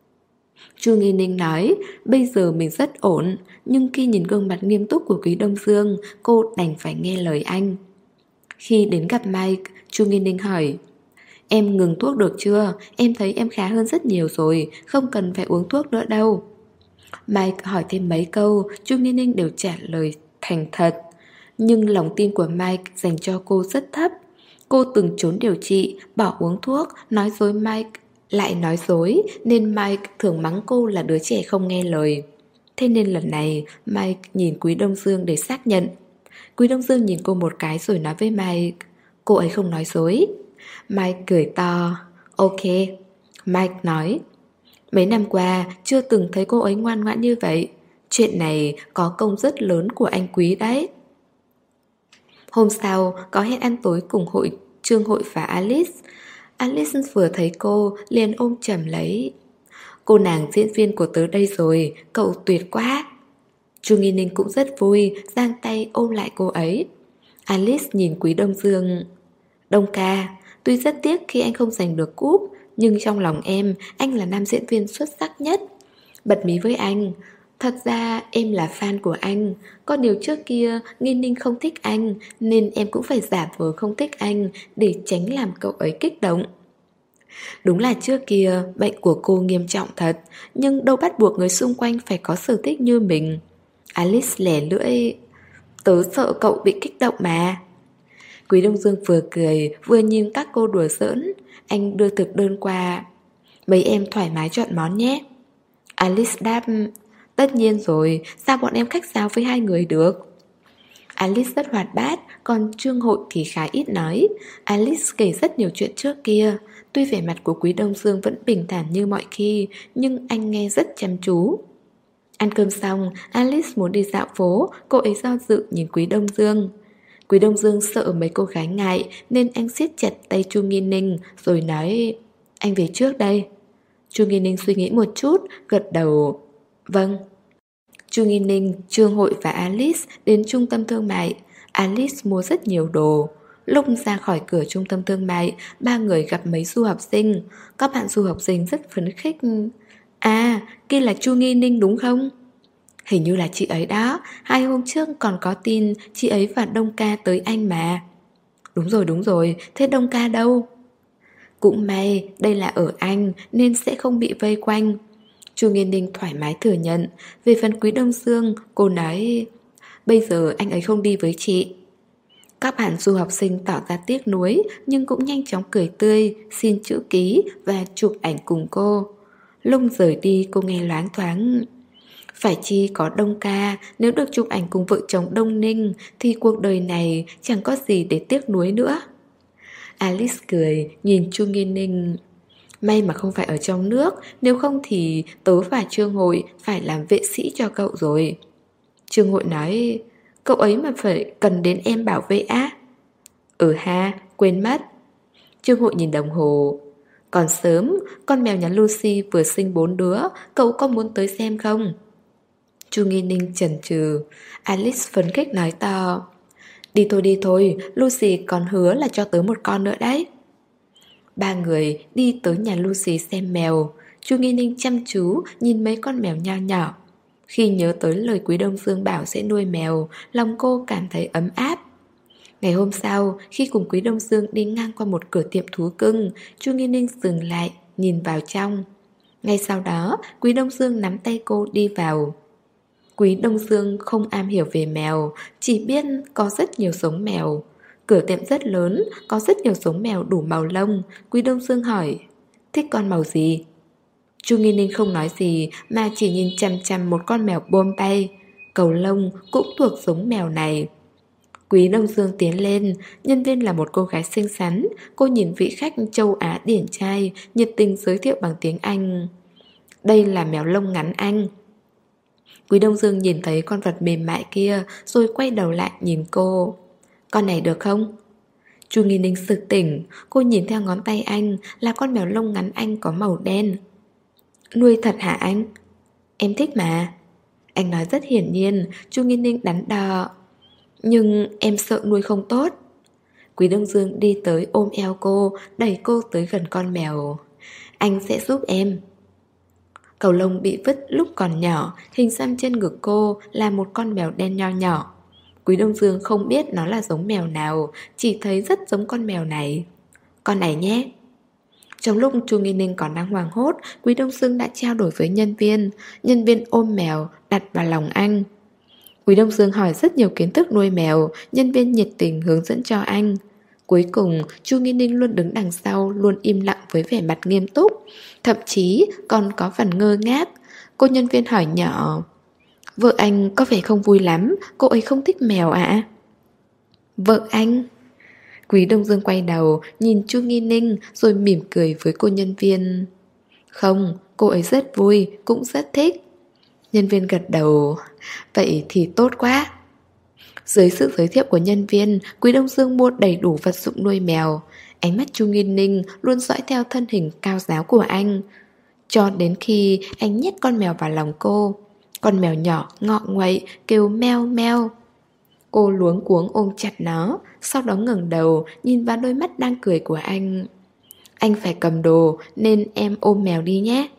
Chu Nghi Ninh nói, bây giờ mình rất ổn, nhưng khi nhìn gương mặt nghiêm túc của Quý Đông Dương, cô đành phải nghe lời anh. Khi đến gặp Mike, Chu Nghi Ninh hỏi: em ngừng thuốc được chưa? Em thấy em khá hơn rất nhiều rồi, không cần phải uống thuốc nữa đâu. Mike hỏi thêm mấy câu, Chu Nghi Ninh đều trả lời thành thật. Nhưng lòng tin của Mike dành cho cô rất thấp. Cô từng trốn điều trị, bỏ uống thuốc, nói dối Mike, lại nói dối, nên Mike thường mắng cô là đứa trẻ không nghe lời. Thế nên lần này Mike nhìn Quý Đông Dương để xác nhận. Quý Đông Dương nhìn cô một cái rồi nói với Mike: cô ấy không nói dối. Mike cười to. Ok. Mike nói: mấy năm qua chưa từng thấy cô ấy ngoan ngoãn như vậy. Chuyện này có công rất lớn của anh Quý đấy. Hôm sau có hẹn ăn tối cùng hội Trương Hội và Alice. Alice vừa thấy cô liền ôm chầm lấy. Cô nàng diễn viên của tớ đây rồi, cậu tuyệt quá. Chu Nghi Ninh cũng rất vui, giang tay ôm lại cô ấy. Alice nhìn Quý Đông Dương. Đông ca, tuy rất tiếc khi anh không giành được cúp, nhưng trong lòng em, anh là nam diễn viên xuất sắc nhất. Bật mí với anh, thật ra em là fan của anh. Có điều trước kia Nghi Ninh không thích anh, nên em cũng phải giả vờ không thích anh để tránh làm cậu ấy kích động. Đúng là trước kia bệnh của cô nghiêm trọng thật, nhưng đâu bắt buộc người xung quanh phải có sở thích như mình. Alice lẻ lưỡi. Tớ sợ cậu bị kích động mà. Quý Đông Dương vừa cười vừa nhìn các cô đùa giỡn. Anh đưa thực đơn qua. Mấy em thoải mái chọn món nhé. Alice đáp. Tất nhiên rồi, sao bọn em khách sáo với hai người được. Alice rất hoạt bát, còn Trương Hội thì khá ít nói. Alice kể rất nhiều chuyện trước kia. Tuy vẻ mặt của Quý Đông Dương vẫn bình thản như mọi khi, nhưng anh nghe rất chăm chú. Ăn cơm xong, Alice muốn đi dạo phố, cô ấy do dự nhìn Quý Đông Dương. Quý Đông Dương sợ mấy cô gái ngại nên anh siết chặt tay Chu Nghi Ninh rồi nói: Anh về trước đây. Chu Nghi Ninh suy nghĩ một chút, gật đầu. Vâng. Chu Nghi Ninh, Trương Hội và Alice đến trung tâm thương mại. Alice mua rất nhiều đồ. Lúc ra khỏi cửa trung tâm thương mại, ba người gặp mấy du học sinh. Các bạn du học sinh rất phấn khích. À, kia là Chu Nghi Ninh đúng không? Hình như là chị ấy đó. Hai hôm trước còn có tin chị ấy và Đông Ca tới Anh mà. Đúng rồi, đúng rồi. Thế Đông Ca đâu? Cũng may, đây là ở Anh nên sẽ không bị vây quanh. Chu Nghiên Ninh thoải mái thừa nhận. Về phần Quý Đông Dương, cô nói: Bây giờ anh ấy không đi với chị. Các bạn du học sinh tỏ ra tiếc nuối, nhưng cũng nhanh chóng cười tươi, xin chữ ký và chụp ảnh cùng cô. Lúc rời đi cô nghe loáng thoáng: Phải chi có Đông Ca, nếu được chụp ảnh cùng vợ chồng Đông Ninh thì cuộc đời này chẳng có gì để tiếc nuối nữa. Alice cười, nhìn Chu Nghiên Ninh. May mà không phải ở trong nước, nếu không thì tớ và Trương Hội phải làm vệ sĩ cho cậu rồi. Trương Hội nói: Cậu ấy mà phải cần đến em bảo vệ á? Ừ ha, quên mất. Trương Hội nhìn đồng hồ. Còn sớm, con mèo nhà Lucy vừa sinh bốn đứa, cậu có muốn tới xem không? Chu Nghi Ninh chần chừ. Alice phấn khích nói to: Đi thôi đi thôi, Lucy còn hứa là cho tớ một con nữa đấy. Ba người đi tới nhà Lucy xem mèo. Chu Nghi Ninh chăm chú nhìn mấy con mèo nho nhỏ. Khi nhớ tới lời Quý Đông Dương bảo sẽ nuôi mèo, lòng cô cảm thấy ấm áp. Ngày hôm sau, khi cùng Quý Đông Dương đi ngang qua một cửa tiệm thú cưng, Chu Nghi Ninh dừng lại, nhìn vào trong. Ngay sau đó, Quý Đông Dương nắm tay cô đi vào. Quý Đông Dương không am hiểu về mèo, chỉ biết có rất nhiều giống mèo. Cửa tiệm rất lớn, có rất nhiều giống mèo đủ màu lông. Quý Đông Dương hỏi: Thích con màu gì? Chu Nghi Ninh không nói gì mà chỉ nhìn chằm chằm một con mèo Bombay. Cầu lông cũng thuộc giống mèo này. Quý Đông Dương tiến lên, nhân viên là một cô gái xinh xắn. Cô nhìn vị khách châu Á điển trai, nhiệt tình giới thiệu bằng tiếng Anh: Đây là mèo lông ngắn Anh. Quý Đông Dương nhìn thấy con vật mềm mại kia rồi quay đầu lại nhìn cô. Con này được không? Chu Nghi Ninh sực tỉnh. Cô nhìn theo ngón tay anh, là con mèo lông ngắn Anh có màu đen. Nuôi thật hả anh? Em thích mà. Anh nói rất hiển nhiên. Chu Nghi Ninh đắn đo. Nhưng em sợ nuôi không tốt. Quý Đông Dương đi tới ôm eo cô, đẩy cô tới gần con mèo. Anh sẽ giúp em. Cầu lông bị vứt lúc còn nhỏ, hình xăm trên ngực cô là một con mèo đen nho nhỏ. Quý Đông Dương không biết nó là giống mèo nào, chỉ thấy rất giống con mèo này. Con này nhé. Trong lúc Chu Nghi Ninh còn đang hoảng hốt, Quý Đông Dương đã trao đổi với nhân viên. Nhân viên ôm mèo, đặt vào lòng anh. Quý Đông Dương hỏi rất nhiều kiến thức nuôi mèo, nhân viên nhiệt tình hướng dẫn cho anh. Cuối cùng, Chu Nghi Ninh luôn đứng đằng sau, luôn im lặng với vẻ mặt nghiêm túc. Thậm chí còn có phần ngơ ngác. Cô nhân viên hỏi nhỏ: Vợ anh có vẻ không vui lắm, cô ấy không thích mèo ạ? À? Vợ anh? Quý Đông Dương quay đầu, nhìn Chu Nghi Ninh rồi mỉm cười với cô nhân viên. Không, cô ấy rất vui, cũng rất thích. Nhân viên gật đầu. Vậy thì tốt quá. Dưới sự giới thiệu của nhân viên, Quý Đông Dương mua đầy đủ vật dụng nuôi mèo. Ánh mắt Chu Nghi Ninh luôn dõi theo thân hình cao giáo của anh, cho đến khi anh nhét con mèo vào lòng cô. Con mèo nhỏ ngọ nguậy kêu meo meo. Cô luống cuống ôm chặt nó, sau đó ngẩng đầu nhìn vào đôi mắt đang cười của anh. Anh phải cầm đồ nên em ôm mèo đi nhé.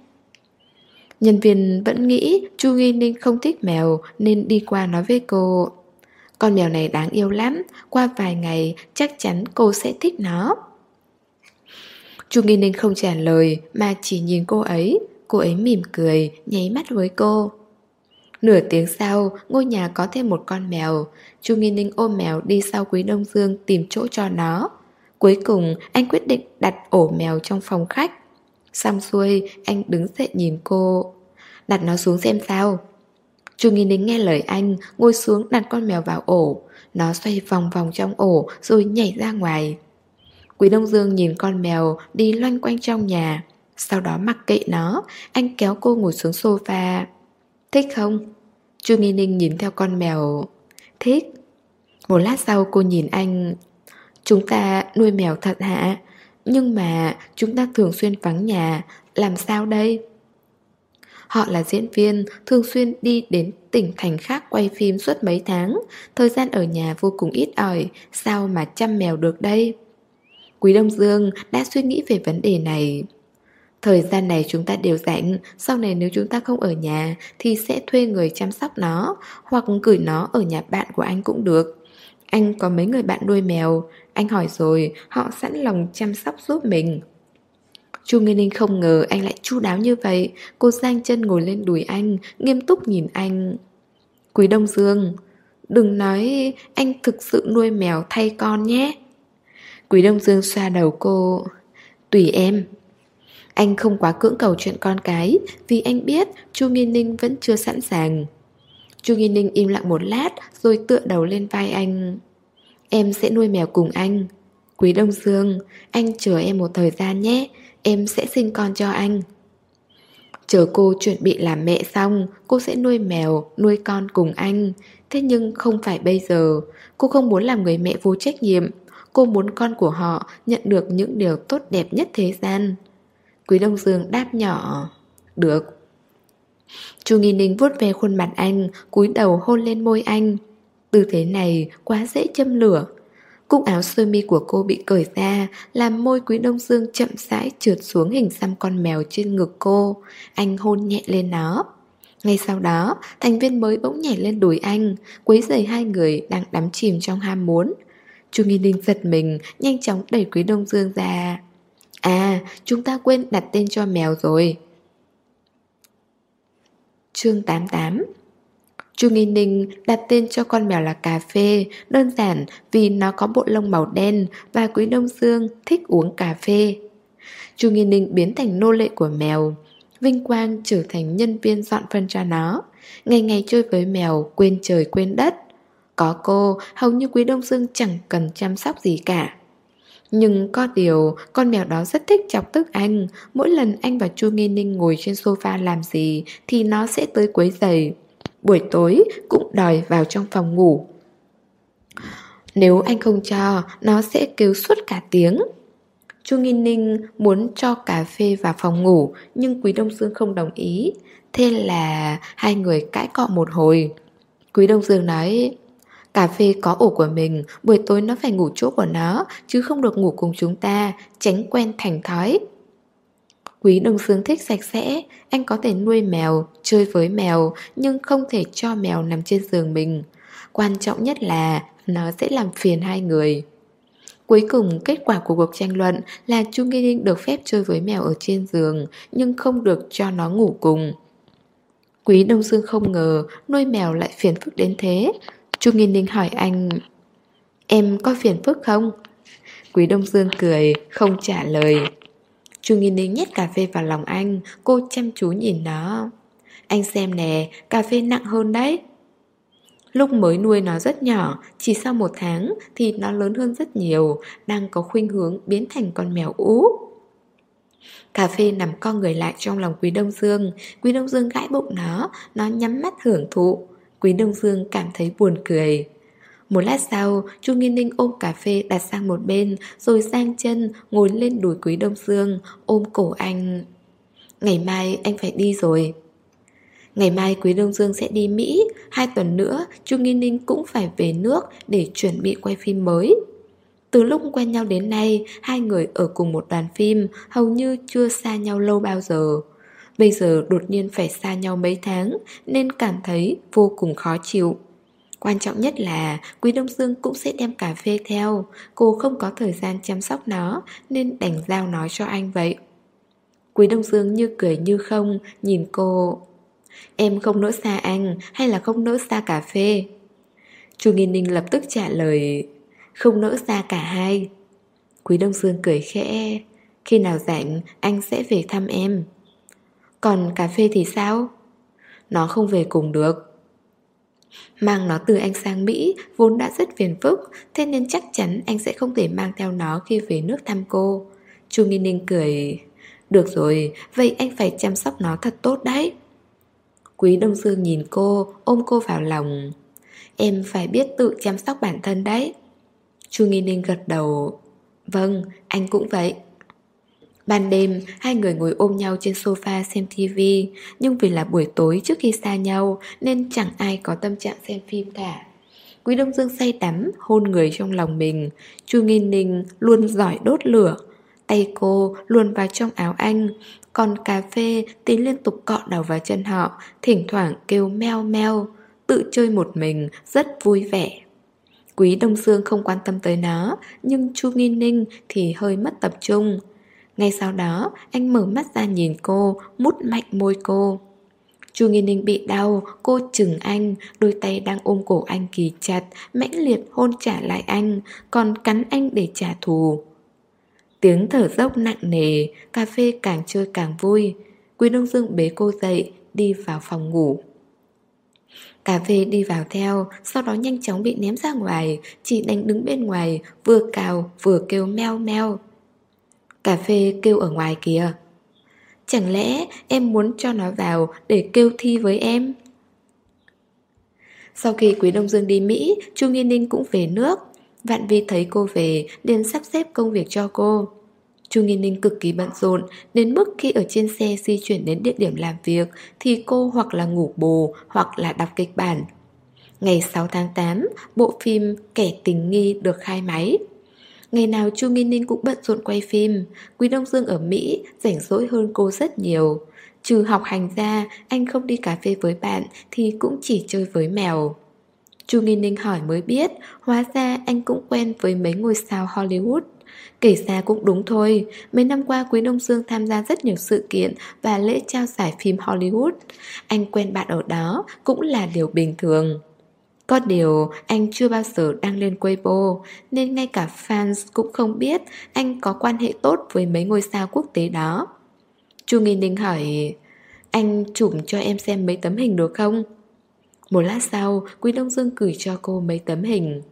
Nhân viên vẫn nghĩ Chu Nghi Ninh không thích mèo nên đi qua nói với cô: Con mèo này đáng yêu lắm, qua vài ngày chắc chắn cô sẽ thích nó. Chu Nghi Ninh không trả lời mà chỉ nhìn cô ấy. Cô ấy mỉm cười, nháy mắt với cô. Nửa tiếng sau, ngôi nhà có thêm một con mèo. Chu Nghi Ninh ôm mèo đi sau Quý Đông Dương tìm chỗ cho nó. Cuối cùng, anh quyết định đặt ổ mèo trong phòng khách. Xong xuôi, anh đứng dậy nhìn cô. Đặt nó xuống xem sao. Chu Nghi Ninh nghe lời anh, ngồi xuống đặt con mèo vào ổ. Nó xoay vòng vòng trong ổ rồi nhảy ra ngoài. Quý Đông Dương nhìn con mèo đi loanh quanh trong nhà. Sau đó mặc kệ nó, anh kéo cô ngồi xuống sofa. Thích không? Chu Nghi Ninh nhìn theo con mèo. Thích. Một lát sau cô nhìn anh. Chúng ta nuôi mèo thật hả? Nhưng mà chúng ta thường xuyên vắng nhà, làm sao đây? Họ là diễn viên, thường xuyên đi đến tỉnh thành khác quay phim suốt mấy tháng. Thời gian ở nhà vô cùng ít ỏi, sao mà chăm mèo được đây? Quý Đông Dương đã suy nghĩ về vấn đề này. Thời gian này chúng ta đều rảnh, sau này nếu chúng ta không ở nhà thì sẽ thuê người chăm sóc nó, hoặc gửi nó ở nhà bạn của anh cũng được. Anh có mấy người bạn nuôi mèo, anh hỏi rồi, họ sẵn lòng chăm sóc giúp mình. Chu Nghi Ninh không ngờ anh lại chu đáo như vậy. Cô giang chân ngồi lên đùi anh, nghiêm túc nhìn anh. Quý Đông Dương, đừng nói anh thực sự nuôi mèo thay con nhé. Quý Đông Dương xoa đầu cô. Tùy em. Anh không quá cưỡng cầu chuyện con cái, vì anh biết Chu Nghi Ninh vẫn chưa sẵn sàng. Chu Nghi Ninh im lặng một lát rồi tựa đầu lên vai anh. Em sẽ nuôi mèo cùng anh. Quý Đông Dương, anh chờ em một thời gian nhé. Em sẽ sinh con cho anh. Chờ cô chuẩn bị làm mẹ xong, cô sẽ nuôi mèo, nuôi con cùng anh. Thế nhưng không phải bây giờ. Cô không muốn làm người mẹ vô trách nhiệm. Cô muốn con của họ nhận được những điều tốt đẹp nhất thế gian. Quý Đông Dương đáp nhỏ. Được. Chu Nghi Ninh vuốt về khuôn mặt anh, cúi đầu hôn lên môi anh. Tư thế này quá dễ châm lửa. Cúc áo sơ mi của cô bị cởi ra, làm môi Quý Đông Dương chậm rãi trượt xuống hình xăm con mèo trên ngực cô. Anh hôn nhẹ lên nó. Ngay sau đó, thành viên mới bỗng nhảy lên đùi anh, quấy rầy hai người đang đắm chìm trong ham muốn. Chu Nghi Ninh giật mình, nhanh chóng đẩy Quý Đông Dương ra. À, chúng ta quên đặt tên cho mèo rồi. Chương tám mươi tám. Chu Nghi Ninh đặt tên cho con mèo là Cà Phê, đơn giản vì nó có bộ lông màu đen và Quý Đông Dương thích uống cà phê. Chu Nghi Ninh biến thành nô lệ của mèo, vinh quang trở thành nhân viên dọn phân cho nó, ngày ngày chơi với mèo quên trời quên đất. Có cô, hầu như Quý Đông Dương chẳng cần chăm sóc gì cả. Nhưng có điều, con mèo đó rất thích chọc tức anh. Mỗi lần anh và Chu Nghi Ninh ngồi trên sofa làm gì thì nó sẽ tới quấy rầy. Buổi tối cũng đòi vào trong phòng ngủ. Nếu anh không cho, nó sẽ kêu suốt cả tiếng. Chu Nghi Ninh muốn cho Cà Phê vào phòng ngủ, nhưng Quý Đông Dương không đồng ý. Thế là hai người cãi cọ một hồi. Quý Đông Dương nói, Cà Phê có ổ của mình, buổi tối nó phải ngủ chỗ của nó, chứ không được ngủ cùng chúng ta, tránh quen thành thói. Quý Đông Dương thích sạch sẽ, anh có thể nuôi mèo, chơi với mèo, nhưng không thể cho mèo nằm trên giường mình. Quan trọng nhất là nó sẽ làm phiền hai người. Cuối cùng kết quả của cuộc tranh luận là Chu Nghi Ninh được phép chơi với mèo ở trên giường, nhưng không được cho nó ngủ cùng. Quý Đông Dương không ngờ nuôi mèo lại phiền phức đến thế. Chu Nghi Ninh hỏi anh, em có phiền phức không? Quý Đông Dương cười, không trả lời. Chu Nghi Ninh nhét Cà Phê vào lòng anh, cô chăm chú nhìn nó. Anh xem nè, Cà Phê nặng hơn đấy. Lúc mới nuôi nó rất nhỏ, chỉ sau một tháng thì nó lớn hơn rất nhiều, đang có khuynh hướng biến thành con mèo ú. Cà Phê nằm co người lại trong lòng Quý Đông Dương. Quý Đông Dương gãi bụng nó, nó nhắm mắt hưởng thụ. Quý Đông Dương cảm thấy buồn cười. Một lát sau, Chu Nghi Ninh ôm Cà Phê đặt sang một bên, rồi giang chân ngồi lên đùi Quý Đông Dương, ôm cổ anh. Ngày mai anh phải đi rồi. Ngày mai Quý Đông Dương sẽ đi Mỹ, hai tuần nữa Chu Nghi Ninh cũng phải về nước để chuẩn bị quay phim mới. Từ lúc quen nhau đến nay, hai người ở cùng một đoàn phim, hầu như chưa xa nhau lâu bao giờ. Bây giờ đột nhiên phải xa nhau mấy tháng, nên cảm thấy vô cùng khó chịu. Quan trọng nhất là Quý Đông Dương cũng sẽ đem cà phê theo. Cô không có thời gian chăm sóc nó nên đành giao nó cho anh vậy. Quý Đông Dương như cười như không nhìn cô. Em không nỡ xa anh hay là không nỡ xa cà phê? Chu Nghi Ninh lập tức trả lời, không nỡ xa cả hai. Quý Đông Dương cười khẽ, khi nào rảnh anh sẽ về thăm em. Còn cà phê thì sao? Nó không về cùng được. Mang nó từ anh sang Mỹ vốn đã rất phiền phức, thế nên chắc chắn anh sẽ không thể mang theo nó khi về nước thăm cô. Chu Nghi Ninh cười, được rồi, vậy anh phải chăm sóc nó thật tốt đấy. Quý Đông Dương nhìn cô, ôm cô vào lòng. Em phải biết tự chăm sóc bản thân đấy. Chu Nghi Ninh gật đầu. Vâng, anh cũng vậy. Ban đêm, hai người ngồi ôm nhau trên sofa xem tivi. Nhưng vì là buổi tối trước khi xa nhau nên chẳng ai có tâm trạng xem phim cả. Quý Đông Dương say đắm, hôn người trong lòng mình. Chu Nghi Ninh luôn giỏi đốt lửa. Tay cô luồn vào trong áo anh. Còn cà phê thì liên tục cọ đầu vào chân họ, thỉnh thoảng kêu meo meo. Tự chơi một mình, rất vui vẻ. Quý Đông Dương không quan tâm tới nó, nhưng Chu Nghi Ninh thì hơi mất tập trung. Ngay sau đó, anh mở mắt ra nhìn cô, mút mạnh môi cô. Chu Nghi Ninh bị đau, cô chừng anh, đôi tay đang ôm cổ anh kì chặt, mãnh liệt hôn trả lại anh, còn cắn anh để trả thù. Tiếng thở dốc nặng nề, cà phê càng chơi càng vui. Quý Đông Dương bế cô dậy, đi vào phòng ngủ. Cà phê đi vào theo, sau đó nhanh chóng bị ném ra ngoài, chỉ đành đứng bên ngoài, vừa cào vừa kêu meo meo. Cà phê kêu ở ngoài kìa. Chẳng lẽ em muốn cho nó vào để kêu thi với em? Sau khi Quý Đông Dương đi Mỹ, Chu Nghi Ninh cũng về nước. Vạn Vi thấy cô về liền sắp xếp công việc cho cô. Chu Nghi Ninh cực kỳ bận rộn, đến mức khi ở trên xe di chuyển đến địa điểm làm việc thì cô hoặc là ngủ bù hoặc là đọc kịch bản. Ngày sáu tháng tám, bộ phim Kẻ Tình Nghi được khai máy. Ngày nào Chu Nghi Ninh cũng bận rộn quay phim. Quý Đông Dương ở Mỹ rảnh rỗi hơn cô rất nhiều. Trừ học hành ra, anh không đi cà phê với bạn thì cũng chỉ chơi với mèo. Chu Nghi Ninh hỏi mới biết, hóa ra anh cũng quen với mấy ngôi sao Hollywood. Kể ra cũng đúng thôi, mấy năm qua Quý Đông Dương tham gia rất nhiều sự kiện và lễ trao giải phim Hollywood. Anh quen bạn ở đó cũng là điều bình thường. Có điều anh chưa bao giờ đăng lên Weibo, nên ngay cả fans cũng không biết anh có quan hệ tốt với mấy ngôi sao quốc tế đó. Chu Nghi Ninh hỏi, anh chụp cho em xem mấy tấm hình được không? Một lát sau, Quý Đông Dương gửi cho cô mấy tấm hình.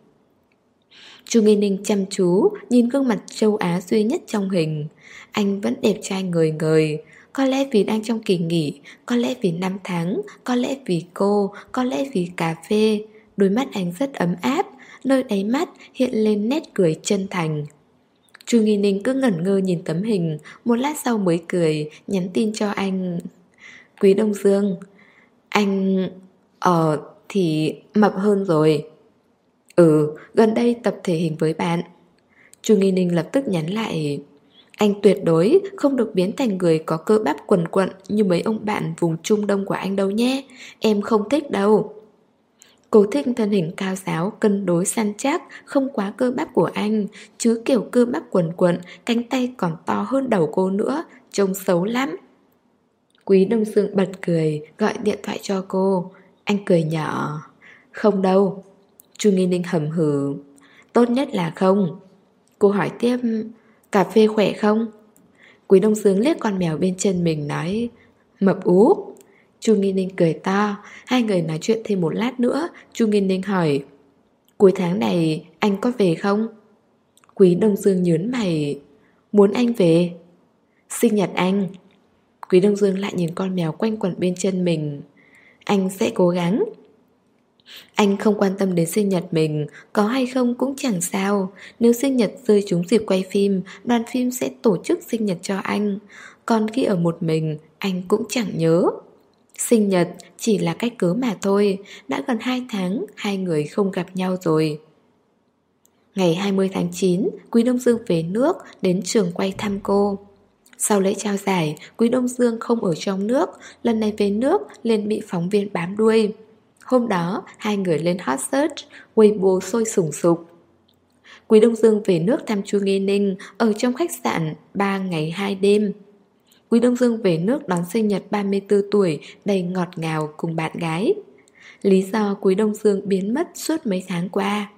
Chu Nghi Ninh chăm chú nhìn gương mặt châu Á duy nhất trong hình. Anh vẫn đẹp trai ngời ngời. Có lẽ vì đang trong kỳ nghỉ, có lẽ vì năm tháng, có lẽ vì cô, có lẽ vì cà phê. Đôi mắt anh rất ấm áp, nơi đáy mắt hiện lên nét cười chân thành. Chu Nghi Ninh cứ ngẩn ngơ nhìn tấm hình, một lát sau mới cười, nhắn tin cho anh. Quý Đông Dương, anh... Ờ, thì mập hơn rồi. Ừ, gần đây tập thể hình với bạn. Chu Nghi Ninh lập tức nhắn lại, anh tuyệt đối không được biến thành người có cơ bắp quần quận như mấy ông bạn vùng Trung Đông của anh đâu nhé. Em không thích đâu. Cô thích thân hình cao giáo, cân đối săn chắc, không quá cơ bắp của anh, chứ kiểu cơ bắp quần quận, cánh tay còn to hơn đầu cô nữa, trông xấu lắm. Quý Đông Dương bật cười, gọi điện thoại cho cô. Anh cười nhỏ. Không đâu. Chu Nghi Ninh hầm hừ. Tốt nhất là không. Cô hỏi tiếp, cà phê khỏe không? Quý Đông Dương liếc con mèo bên chân mình nói, mập ú. Chu Nghi Ninh cười to. Hai người nói chuyện thêm một lát nữa. Chu Nghi Ninh hỏi, cuối tháng này anh có về không? Quý Đông Dương nhớn mày. Muốn anh về? Sinh nhật anh. Quý Đông Dương lại nhìn con mèo quanh quẩn bên chân mình. Anh sẽ cố gắng. Anh không quan tâm đến sinh nhật mình, có hay không cũng chẳng sao. Nếu sinh nhật rơi trúng dịp quay phim, đoàn phim sẽ tổ chức sinh nhật cho anh. Còn khi ở một mình, anh cũng chẳng nhớ. Sinh nhật chỉ là cách cớ mà thôi. Đã gần hai tháng, hai người không gặp nhau rồi. Ngày hai mươi tháng chín, Quý Đông Dương về nước, đến trường quay thăm cô. Sau lễ trao giải, Quý Đông Dương không ở trong nước. Lần này về nước liền bị phóng viên bám đuôi. Hôm đó, hai người lên hot search, Weibo sôi sùng sục. Quý Đông Dương về nước thăm Chu Nghi Ninh ở trong khách sạn ba ngày hai đêm. Quý Đông Dương về nước đón sinh nhật ba mươi tư tuổi đầy ngọt ngào cùng bạn gái. Lý do Quý Đông Dương biến mất suốt mấy tháng qua.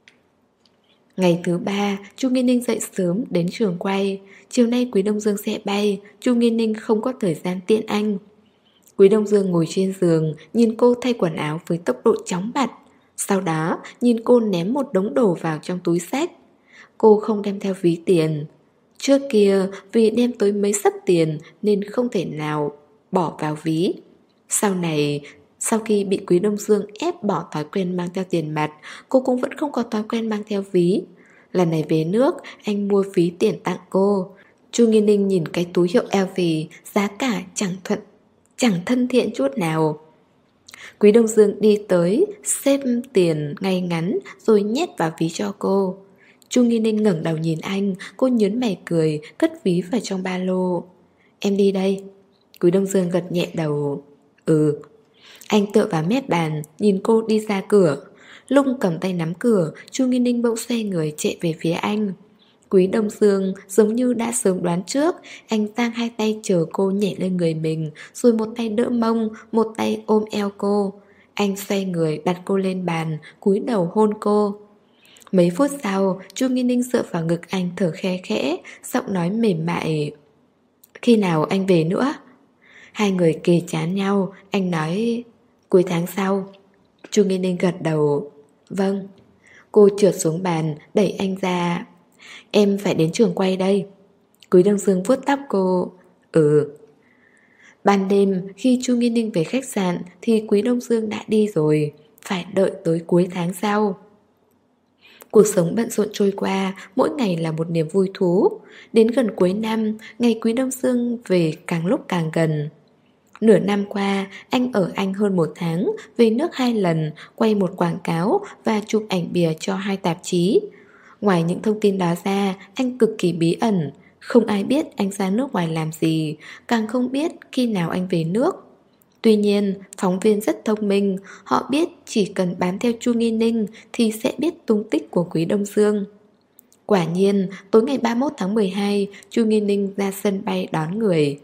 Ngày thứ ba, Chu Nghi Ninh dậy sớm đến trường quay. Chiều nay Quý Đông Dương sẽ bay, Chu Nghi Ninh không có thời gian tiễn anh. Quý Đông Dương ngồi trên giường, nhìn cô thay quần áo với tốc độ chóng mặt. Sau đó, nhìn cô ném một đống đồ vào trong túi xách. Cô không đem theo ví tiền. Trước kia, vì đem tới mấy sấp tiền nên không thể nào bỏ vào ví. Sau này, sau khi bị Quý Đông Dương ép bỏ thói quen mang theo tiền mặt, cô cũng vẫn không có thói quen mang theo ví. Lần này về nước, anh mua ví tiền tặng cô. Chu Nghi Ninh nhìn cái túi hiệu lờ vê, giá cả chẳng thuận, chẳng thân thiện chút nào. Quý Đông Dương đi tới, xếp tiền ngay ngắn rồi nhét vào ví cho cô. Chu Nghi Ninh ngẩng đầu nhìn anh, cô nhớn mày cười, cất ví vào trong ba lô. Em đi đây. Quý Đông Dương gật nhẹ đầu. Ừ. Anh tựa vào mép bàn, nhìn cô đi ra cửa. Lúc cầm tay nắm cửa, Chu Nghi Ninh bỗng xoay người chạy về phía anh. Quý Đông Dương giống như đã sớm đoán trước, anh giang hai tay chờ cô nhảy lên người mình, rồi một tay đỡ mông, một tay ôm eo cô. Anh xoay người đặt cô lên bàn, cúi đầu hôn cô. Mấy phút sau, Chu Nghi Ninh dựa vào ngực anh thở khe khẽ, giọng nói mềm mại. Khi nào anh về nữa? Hai người kề chán nhau, anh nói cuối tháng sau. Chu Nghi Ninh gật đầu. Vâng. Cô trượt xuống bàn, đẩy anh ra. Em phải đến trường quay đây. Quý Đông Dương vuốt tóc cô. Ừ. Ban đêm, khi Chu Nghi Ninh về khách sạn thì Quý Đông Dương đã đi rồi. Phải đợi tới cuối tháng sau. Cuộc sống bận rộn trôi qua, mỗi ngày là một niềm vui thú. Đến gần cuối năm, ngày Quý Đông Dương về càng lúc càng gần. Nửa năm qua, anh ở Anh hơn một tháng, về nước hai lần, quay một quảng cáo và chụp ảnh bìa cho hai tạp chí. Ngoài những thông tin đó ra, anh cực kỳ bí ẩn. Không ai biết anh ra nước ngoài làm gì, càng không biết khi nào anh về nước. Tuy nhiên, phóng viên rất thông minh, họ biết chỉ cần bám theo Chu Nghi Ninh thì sẽ biết tung tích của Quý Đông Dương. Quả nhiên, tối ngày ba mươi mốt tháng mười hai, Chu Nghi Ninh ra sân bay đón người.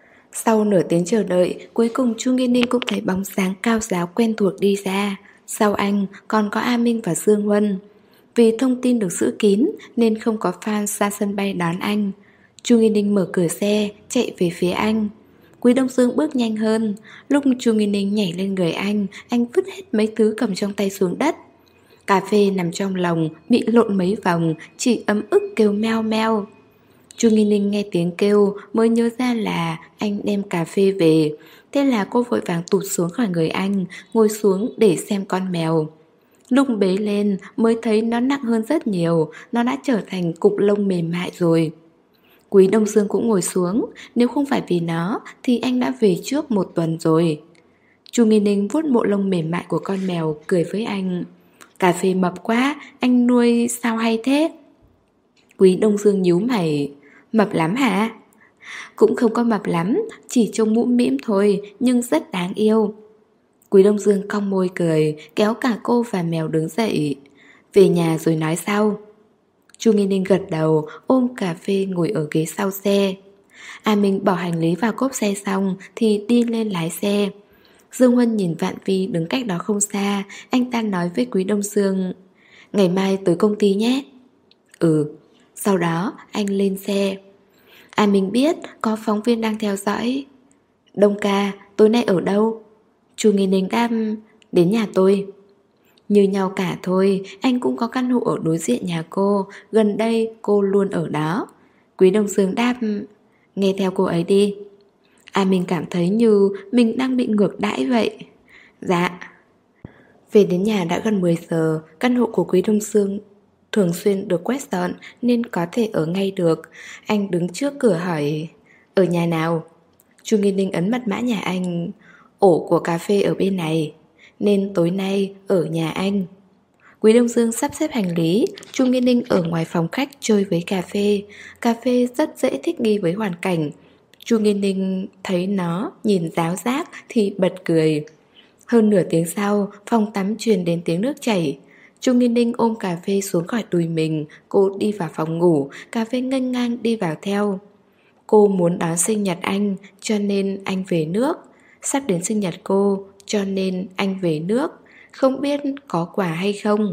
Sau nửa tiếng chờ đợi, cuối cùng Chu Nghi Ninh cũng thấy bóng dáng cao giáo quen thuộc đi ra. Sau anh còn có A Minh và Dương Huân. Vì thông tin được giữ kín nên không có fan ra sân bay đón anh. Chu Nghi Ninh mở cửa xe, chạy về phía anh. Quý Đông Dương bước nhanh hơn. Lúc Chu Nghi Ninh nhảy lên người anh, anh vứt hết mấy thứ cầm trong tay xuống đất. Cà phê nằm trong lòng, bị lộn mấy vòng, chỉ ấm ức kêu meo meo. Chu Nghi Ninh nghe tiếng kêu mới nhớ ra là anh đem cà phê về. Thế là cô vội vàng tụt xuống khỏi người anh, ngồi xuống để xem con mèo. Lúc bế lên mới thấy nó nặng hơn rất nhiều, nó đã trở thành cục lông mềm mại rồi. Quý Đông Dương cũng ngồi xuống, nếu không phải vì nó thì anh đã về trước một tuần rồi. Chu Nghi Ninh vuốt bộ lông mềm mại của con mèo, cười với anh. Cà phê mập quá, anh nuôi sao hay thế? Quý Đông Dương nhíu mày. Mập lắm hả? Cũng không có mập lắm, chỉ trông mũm mĩm thôi, nhưng rất đáng yêu. Quý Đông Dương cong môi cười, kéo cả cô và mèo đứng dậy. Về nhà rồi nói sau. Chu Nghi Ninh gật đầu, ôm cà phê ngồi ở ghế sau xe. A Minh bỏ hành lý vào cốp xe xong thì đi lên lái xe. Dương Huân nhìn Vạn Vi đứng cách đó không xa, anh ta nói với Quý Đông Dương. Ngày mai tới công ty nhé. Ừ. Sau đó anh lên xe. A Minh biết có phóng viên đang theo dõi. Đông ca, tối nay ở đâu? Chu Nghi Ninh đáp. Đến nhà tôi. Như nhau cả thôi, anh cũng có căn hộ ở đối diện nhà cô. Gần đây cô luôn ở đó. Quý Đông Dương đáp. Nghe theo cô ấy đi. A Minh cảm thấy như mình đang bị ngược đãi vậy. Dạ. Về đến nhà đã gần mười giờ. Căn hộ của Quý Đông Dương thường xuyên được quét dọn nên có thể ở ngay được. Anh đứng trước cửa hỏi. Ở nhà nào? Chu Nghi Ninh ấn mật mã nhà anh. Ổ của cà phê ở bên này, nên tối nay ở nhà anh. Quý Đông Dương sắp xếp hành lý. Chu Nghi Ninh ở ngoài phòng khách chơi với cà phê. Cà phê rất dễ thích nghi với hoàn cảnh. Chu Nghi Ninh thấy nó nhìn giáo giác thì bật cười. Hơn nửa tiếng sau, phòng tắm truyền đến tiếng nước chảy. Chu Nghi Ninh ôm cà phê xuống khỏi đùi mình, cô đi vào phòng ngủ, cà phê nghênh ngang đi vào theo. Cô muốn đón sinh nhật anh, cho nên anh về nước. Sắp đến sinh nhật cô, cho nên anh về nước. Không biết có quà hay không.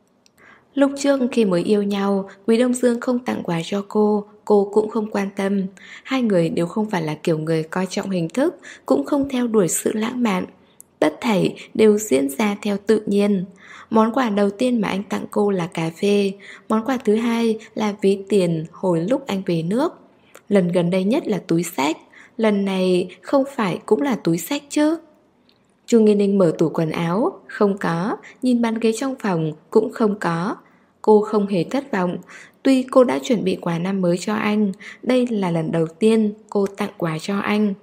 Lúc trước khi mới yêu nhau, Quý Đông Dương không tặng quà cho cô, cô cũng không quan tâm. Hai người đều không phải là kiểu người coi trọng hình thức, cũng không theo đuổi sự lãng mạn. Tất thảy đều diễn ra theo tự nhiên. Món quà đầu tiên mà anh tặng cô là cà phê. Món quà thứ hai là ví tiền hồi lúc anh về nước. Lần gần đây nhất là túi xách. Lần này không phải cũng là túi xách chứ? Chu Nghi Ninh mở tủ quần áo. Không có. Nhìn bàn ghế trong phòng cũng không có. Cô không hề thất vọng. Tuy cô đã chuẩn bị quà năm mới cho anh, đây là lần đầu tiên cô tặng quà cho anh.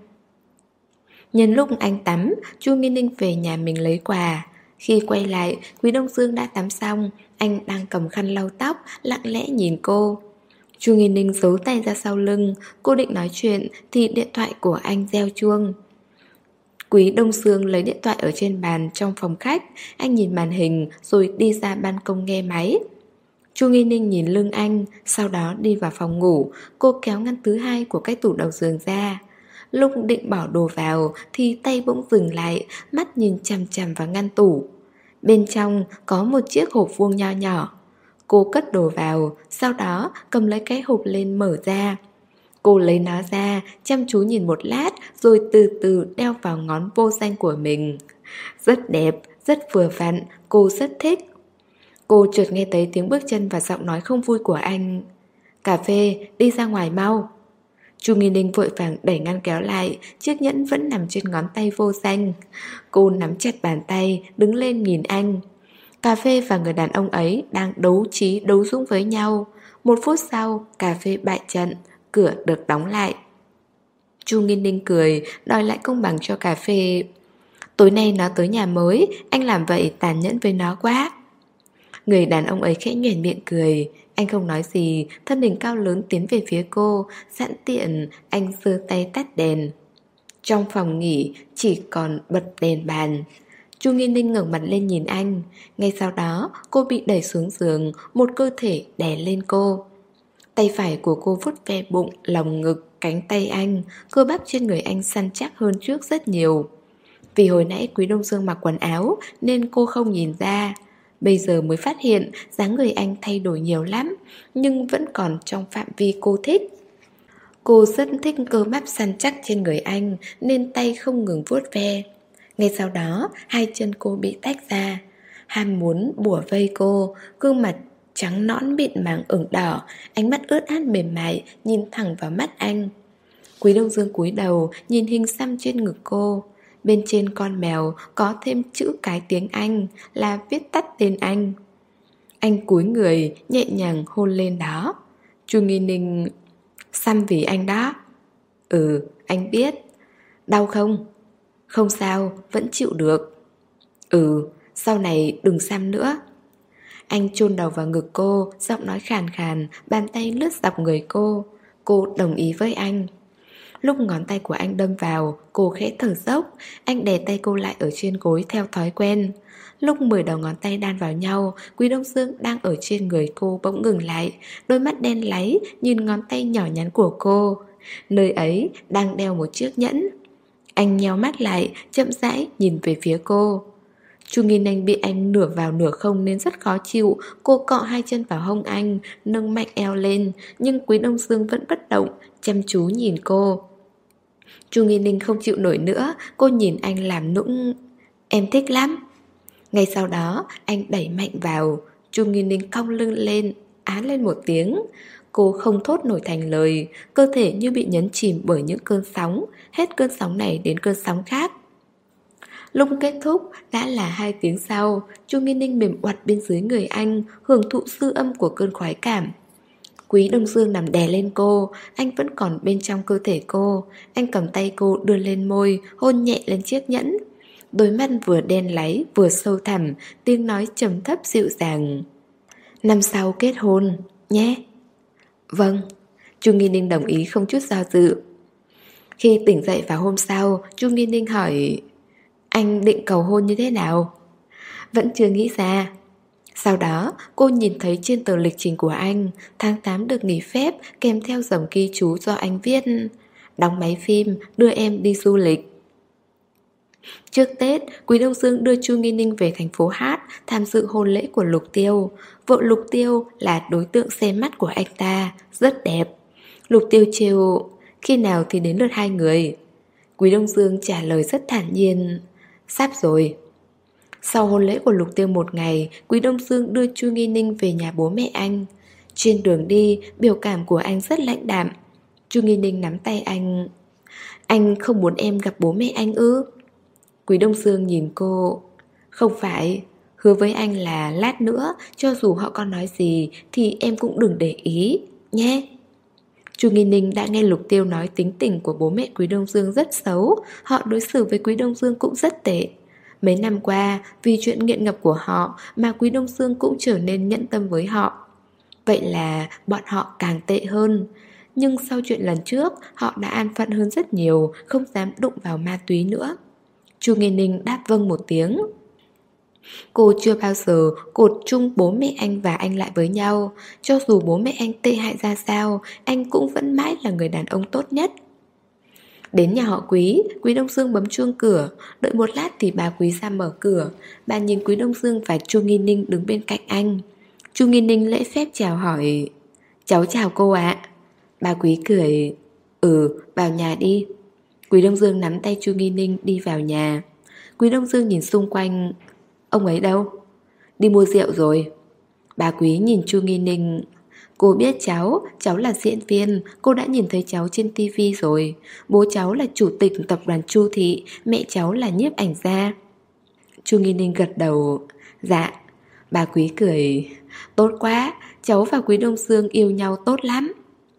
Nhân lúc anh tắm, Chu Nghi Ninh về nhà mình lấy quà. Khi quay lại, Quý Đông Dương đã tắm xong. Anh đang cầm khăn lau tóc, lặng lẽ nhìn cô. Chu Nghi Ninh giấu tay ra sau lưng. Cô định nói chuyện thì điện thoại của anh reo chuông. Quý Đông Dương lấy điện thoại ở trên bàn trong phòng khách. Anh nhìn màn hình rồi đi ra ban công nghe máy. Chu Nghi Ninh nhìn lưng anh, sau đó đi vào phòng ngủ. Cô kéo ngăn thứ hai của cái tủ đầu giường ra. Lúc định bỏ đồ vào thì tay bỗng dừng lại, mắt nhìn chằm chằm vào ngăn tủ. Bên trong có một chiếc hộp vuông nho nhỏ. Cô cất đồ vào, sau đó cầm lấy cái hộp lên mở ra. Cô lấy nó ra, chăm chú nhìn một lát rồi từ từ đeo vào ngón vô danh của mình. Rất đẹp, rất vừa vặn, cô rất thích. Cô chợt nghe thấy tiếng bước chân và giọng nói không vui của anh. Cà phê, đi ra ngoài mau. Chu Nghi Ninh vội vàng đẩy ngăn kéo lại, chiếc nhẫn vẫn nằm trên ngón tay vô danh. Cô nắm chặt bàn tay, đứng lên nhìn anh. Cà phê và người đàn ông ấy đang đấu trí đấu dũng với nhau. Một phút sau, cà phê bại trận, cửa được đóng lại. Chu Nghi Ninh cười, đòi lại công bằng cho cà phê. Tối nay nó tới nhà mới, anh làm vậy tàn nhẫn với nó quá. Người đàn ông ấy khẽ nhoẻn miệng cười. Anh không nói gì, thân hình cao lớn tiến về phía cô. Sẵn tiện, anh giơ tay tắt đèn. Trong phòng nghỉ chỉ còn bật đèn bàn. Chu Nghi Ninh ngẩng mặt lên nhìn anh. Ngay sau đó cô bị đẩy xuống giường, một cơ thể đè lên cô. Tay phải của cô vuốt ve bụng, lồng ngực, cánh tay anh. Cơ bắp trên người anh săn chắc hơn trước rất nhiều. Vì hồi nãy Quý Đông Dương mặc quần áo nên cô không nhìn ra. Bây giờ mới phát hiện dáng người anh thay đổi nhiều lắm, nhưng vẫn còn trong phạm vi cô thích. Cô rất thích cơ bắp săn chắc trên người anh nên tay không ngừng vuốt ve. Ngay sau đó hai chân cô bị tách ra. Ham muốn bủa vây cô, gương mặt trắng nõn mịn màng ửng đỏ, ánh mắt ướt át mềm mại nhìn thẳng vào mắt anh. Quý Đông Dương cúi đầu nhìn hình xăm trên ngực cô. Bên trên con mèo có thêm chữ cái tiếng Anh là viết tắt tên anh. Anh cúi người nhẹ nhàng hôn lên đó. Chu Nghi Ninh: Xăm vì anh đó. Ừ, anh biết. Đau không? Không sao, vẫn chịu được. Ừ, sau này đừng xăm nữa. Anh chôn đầu vào ngực cô, giọng nói khàn khàn, bàn tay lướt dọc người cô. Cô đồng ý với anh. Lúc ngón tay của anh đâm vào, cô khẽ thở dốc. Anh đè tay cô lại ở trên gối theo thói quen. Lúc mười đầu ngón tay đan vào nhau, Quý Đông Dương đang ở trên người cô bỗng ngừng lại. Đôi mắt đen láy nhìn ngón tay nhỏ nhắn của cô. Nơi ấy đang đeo một chiếc nhẫn. Anh nheo mắt lại, chậm rãi nhìn về phía cô. Chu Nghi Ninh bị anh nửa vào nửa không nên rất khó chịu. Cô cọ hai chân vào hông anh, nâng mạnh eo lên. Nhưng Quý Đông Dương vẫn bất động, chăm chú nhìn cô. Chu Nghi Ninh không chịu nổi nữa. Cô nhìn anh làm nũng. Em thích lắm. Ngay sau đó anh đẩy mạnh vào. Chu Nghi Ninh cong lưng lên, á lên một tiếng. Cô không thốt nổi thành lời. Cơ thể như bị nhấn chìm bởi những cơn sóng. Hết cơn sóng này đến cơn sóng khác. Lúc kết thúc đã là hai tiếng sau. Chu Nghi Ninh mềm oặt bên dưới người anh, hưởng thụ dư âm của cơn khoái cảm. Quý Đông Dương nằm đè lên cô. Anh vẫn còn bên trong cơ thể cô. Anh cầm tay cô đưa lên môi, hôn nhẹ lên chiếc nhẫn. Đôi mắt vừa đen láy vừa sâu thẳm, tiếng nói trầm thấp dịu dàng. Năm sau kết hôn, nhé. Vâng. Chu Nghi Ninh đồng ý không chút do dự. Khi tỉnh dậy vào hôm sau, Chu Nghi Ninh hỏi: Anh định cầu hôn như thế nào? Vẫn chưa nghĩ ra. Sau đó cô nhìn thấy trên tờ lịch trình của anh, tháng tám được nghỉ phép kèm theo dòng ghi chú do anh viết: đóng máy phim, đưa em đi du lịch. Trước Tết, Quý Đông Dương đưa Chu Nghi Ninh về thành phố Hát tham dự hôn lễ của Lục Tiêu. Vợ Lục Tiêu là đối tượng xem mắt của anh ta, rất đẹp. Lục Tiêu trêu: khi nào thì đến lượt hai người? Quý Đông Dương trả lời rất thản nhiên: sắp rồi. Sau hôn lễ của Lục Tiêu một ngày, Quý Đông Dương đưa Chu Nghi Ninh về nhà bố mẹ anh. Trên đường đi, biểu cảm của anh rất lãnh đạm. Chu Nghi Ninh nắm tay anh: anh không muốn em gặp bố mẹ anh ư? Quý Đông Dương nhìn cô: không phải, hứa với anh là lát nữa cho dù họ có nói gì thì em cũng đừng để ý, nhé. Chu Nghi Ninh đã nghe Lục Tiêu nói tính tình của bố mẹ Quý Đông Dương rất xấu. Họ đối xử với Quý Đông Dương cũng rất tệ. Mấy năm qua, vì chuyện nghiện ngập của họ mà Quý Đông Dương cũng trở nên nhẫn tâm với họ. Vậy là bọn họ càng tệ hơn. Nhưng sau chuyện lần trước, họ đã an phận hơn rất nhiều, không dám đụng vào ma túy nữa. Chu Nghi Ninh đáp vâng một tiếng. Cô chưa bao giờ cột chung bố mẹ anh và anh lại với nhau. Cho dù bố mẹ anh tệ hại ra sao, anh cũng vẫn mãi là người đàn ông tốt nhất. Đến nhà họ Quý, Quý Đông Dương bấm chuông cửa. Đợi một lát thì bà Quý ra mở cửa. Bà nhìn Quý Đông Dương và Chu Nghi Ninh đứng bên cạnh anh. Chu Nghi Ninh lễ phép chào hỏi: cháu chào cô ạ. Bà Quý cười: ừ, vào nhà đi. Quý Đông Dương nắm tay Chu Nghi Ninh đi vào nhà. Quý Đông Dương nhìn xung quanh: ông ấy đâu? Đi mua rượu rồi. Bà Quý nhìn Chu Nghi Ninh: cô biết cháu, cháu là diễn viên, cô đã nhìn thấy cháu trên tivi rồi. Bố cháu là chủ tịch tập đoàn Chu Thị, mẹ cháu là nhiếp ảnh gia. Chu Nghi Ninh gật đầu: dạ. Bà Quý cười: tốt quá, cháu và Quý Đông Dương yêu nhau tốt lắm.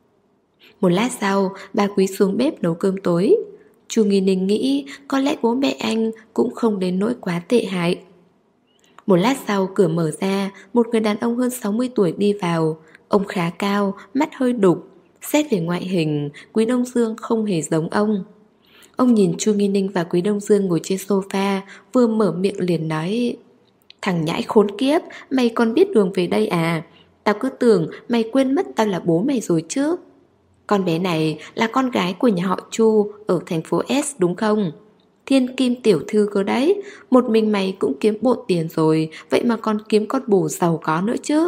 Một lát sau, bà Quý xuống bếp nấu cơm tối. Chu Nghi Ninh nghĩ có lẽ bố mẹ anh cũng không đến nỗi quá tệ hại. Một lát sau cửa mở ra, một người đàn ông hơn sáu mươi tuổi đi vào. Ông khá cao, mắt hơi đục. Xét về ngoại hình, Quý Đông Dương không hề giống ông. Ông nhìn Chu Nghi Ninh và Quý Đông Dương ngồi trên sofa, vừa mở miệng liền nói: thằng nhãi khốn kiếp, mày còn biết đường về đây à? Tao cứ tưởng mày quên mất tao là bố mày rồi chứ. Con bé này là con gái của nhà họ Chu ở thành phố S đúng không? Thiên kim tiểu thư cơ đấy. Một mình mày cũng kiếm bộn tiền rồi, vậy mà còn kiếm con bồ giàu có nữa chứ.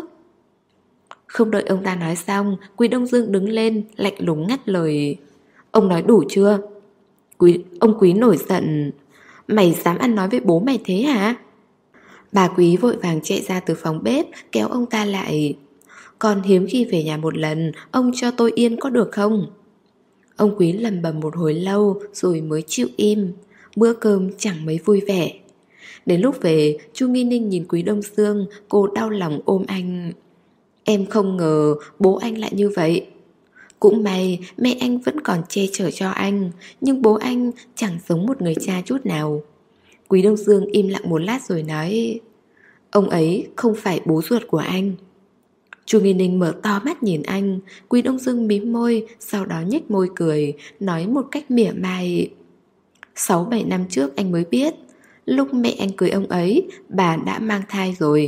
Không đợi ông ta nói xong, Quý Đông Dương đứng lên, lạnh lùng ngắt lời: ông nói đủ chưa? Quý, ông Quý nổi giận: mày dám ăn nói với bố mày thế hả? Bà Quý vội vàng chạy ra từ phòng bếp, kéo ông ta lại: con hiếm khi về nhà một lần, ông cho tôi yên có được không? Ông Quý lầm bầm một hồi lâu rồi mới chịu im. Bữa cơm chẳng mấy vui vẻ. Đến lúc về, Chu Nghi Ninh nhìn Quý Đông Dương, cô đau lòng ôm anh: em không ngờ bố anh lại như vậy. Cũng may mẹ anh vẫn còn che chở cho anh, nhưng bố anh chẳng giống một người cha chút nào. Quý Đông Dương im lặng một lát rồi nói: ông ấy không phải bố ruột của anh. Chu Nghi Ninh mở to mắt nhìn anh. Quý Đông Dương mím môi, sau đó nhếch môi cười, nói một cách mỉa mai: Sáu bảy năm trước anh mới biết, lúc mẹ anh cưới ông ấy, bà đã mang thai rồi.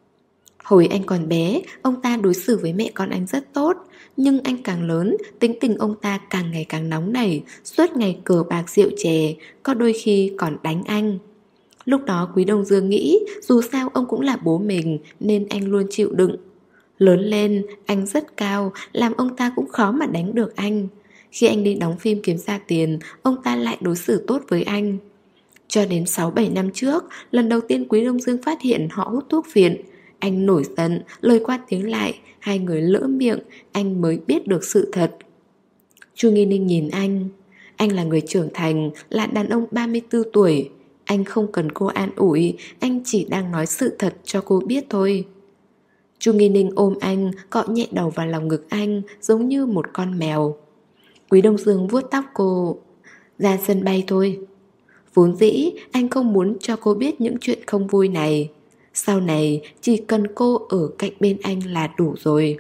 Hồi anh còn bé, ông ta đối xử với mẹ con anh rất tốt. Nhưng anh càng lớn, tính tình ông ta càng ngày càng nóng nảy, suốt ngày cờ bạc rượu chè, có đôi khi còn đánh anh. Lúc đó Quý Đông Dương nghĩ dù sao ông cũng là bố mình, nên anh luôn chịu đựng. Lớn lên, anh rất cao, làm ông ta cũng khó mà đánh được anh. Khi anh đi đóng phim kiếm ra tiền, ông ta lại đối xử tốt với anh. Cho đến sáu bảy năm trước, lần đầu tiên Quý Đông Dương phát hiện họ hút thuốc phiện. Anh nổi giận, lời qua tiếng lại, hai người lỡ miệng, anh mới biết được sự thật. Chu Nghi Ninh nhìn anh. Anh là người trưởng thành, là đàn ông ba mươi tư tuổi. Anh không cần cô an ủi, anh chỉ đang nói sự thật cho cô biết thôi. Chu Nghi Ninh ôm anh, cọ nhẹ đầu vào lòng ngực anh, giống như một con mèo. Quý Đông Dương vuốt tóc cô. Ra sân bay thôi. Vốn dĩ anh không muốn cho cô biết những chuyện không vui này. Sau này chỉ cần cô ở cạnh bên anh là đủ rồi.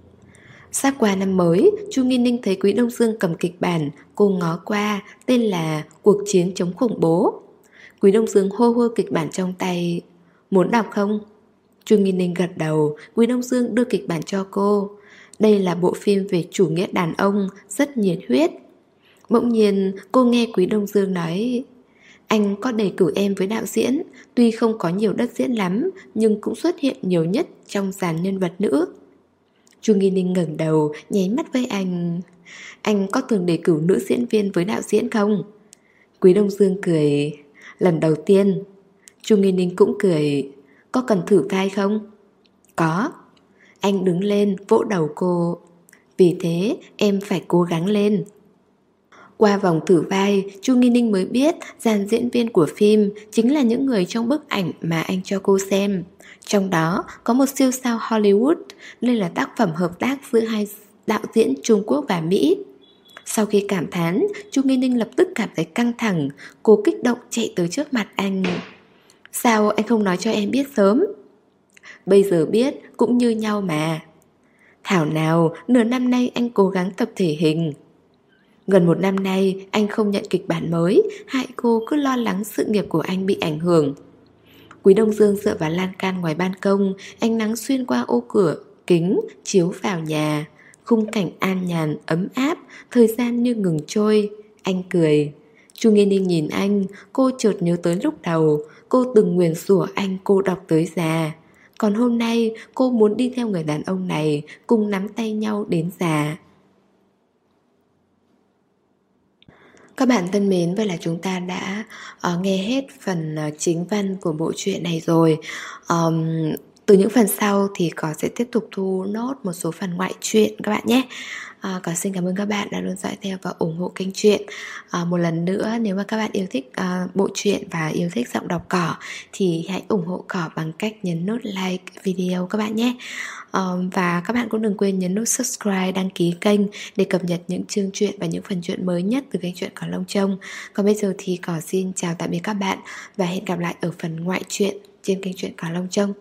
Sắp qua năm mới, Chu Nghi Ninh thấy Quý Đông Dương cầm kịch bản. Cô ngó qua, tên là Cuộc chiến chống khủng bố. Quý Đông Dương hô hô kịch bản trong tay. Muốn đọc không? Chu Nghi Ninh gật đầu. Quý Đông Dương đưa kịch bản cho cô. Đây là bộ phim về chủ nghĩa đàn ông, rất nhiệt huyết. Bỗng nhiên cô nghe Quý Đông Dương nói: anh có đề cử em với đạo diễn. Tuy không có nhiều đất diễn lắm, nhưng cũng xuất hiện nhiều nhất trong dàn nhân vật nữ. Chu Nghi Ninh ngẩng đầu, nháy mắt với anh. Anh có từng đề cử nữ diễn viên với đạo diễn không? Quý Đông Dương cười. Lần đầu tiên. Chu Nghi Ninh cũng cười. Có cần thử vai không? Có. Anh đứng lên vỗ đầu cô. Vì thế em phải cố gắng lên. Qua vòng thử vai, Chu Nghi Ninh mới biết dàn diễn viên của phim chính là những người trong bức ảnh mà anh cho cô xem. Trong đó có một siêu sao Hollywood. Đây là tác phẩm hợp tác giữa hai đạo diễn Trung Quốc và Mỹ. Sau khi cảm thán, Chu Nghi Ninh lập tức cảm thấy căng thẳng. Cô kích động chạy tới trước mặt anh. Sao anh không nói cho em biết sớm? Bây giờ biết cũng như nhau mà. Thảo nào nửa năm nay anh cố gắng tập thể hình. Gần một năm nay anh không nhận kịch bản mới, hại cô cứ lo lắng sự nghiệp của anh bị ảnh hưởng. Quý Đông Dương dựa vào lan can ngoài ban công. Ánh nắng xuyên qua ô cửa kính chiếu vào nhà. Khung cảnh an nhàn, ấm áp. Thời gian như ngừng trôi. Anh cười. Chu Nghi Ninh nhìn anh. Cô chợt nhớ tới lúc đầu cô từng nguyền rủa anh cô độc tới già. Còn hôm nay cô muốn đi theo người đàn ông này, cùng nắm tay nhau đến già. Các bạn thân mến, vậy là chúng ta đã uh, nghe hết phần uh, chính văn của bộ truyện này rồi. um, Từ những phần sau thì có sẽ tiếp tục thu nốt một số phần ngoại truyện các bạn nhé. À, còn xin cảm ơn các bạn đã luôn dõi theo và ủng hộ kênh truyện. À, một lần nữa, nếu mà các bạn yêu thích à, bộ truyện và yêu thích giọng đọc Cỏ thì hãy ủng hộ Cỏ bằng cách nhấn nút like video các bạn nhé. à, Và các bạn cũng đừng quên nhấn nút subscribe, đăng ký kênh để cập nhật những chương truyện và những phần truyện mới nhất từ kênh truyện Cỏ Lông Trông. Còn bây giờ thì Cỏ xin chào tạm biệt các bạn và hẹn gặp lại ở phần ngoại truyện trên kênh truyện Cỏ Lông Trông.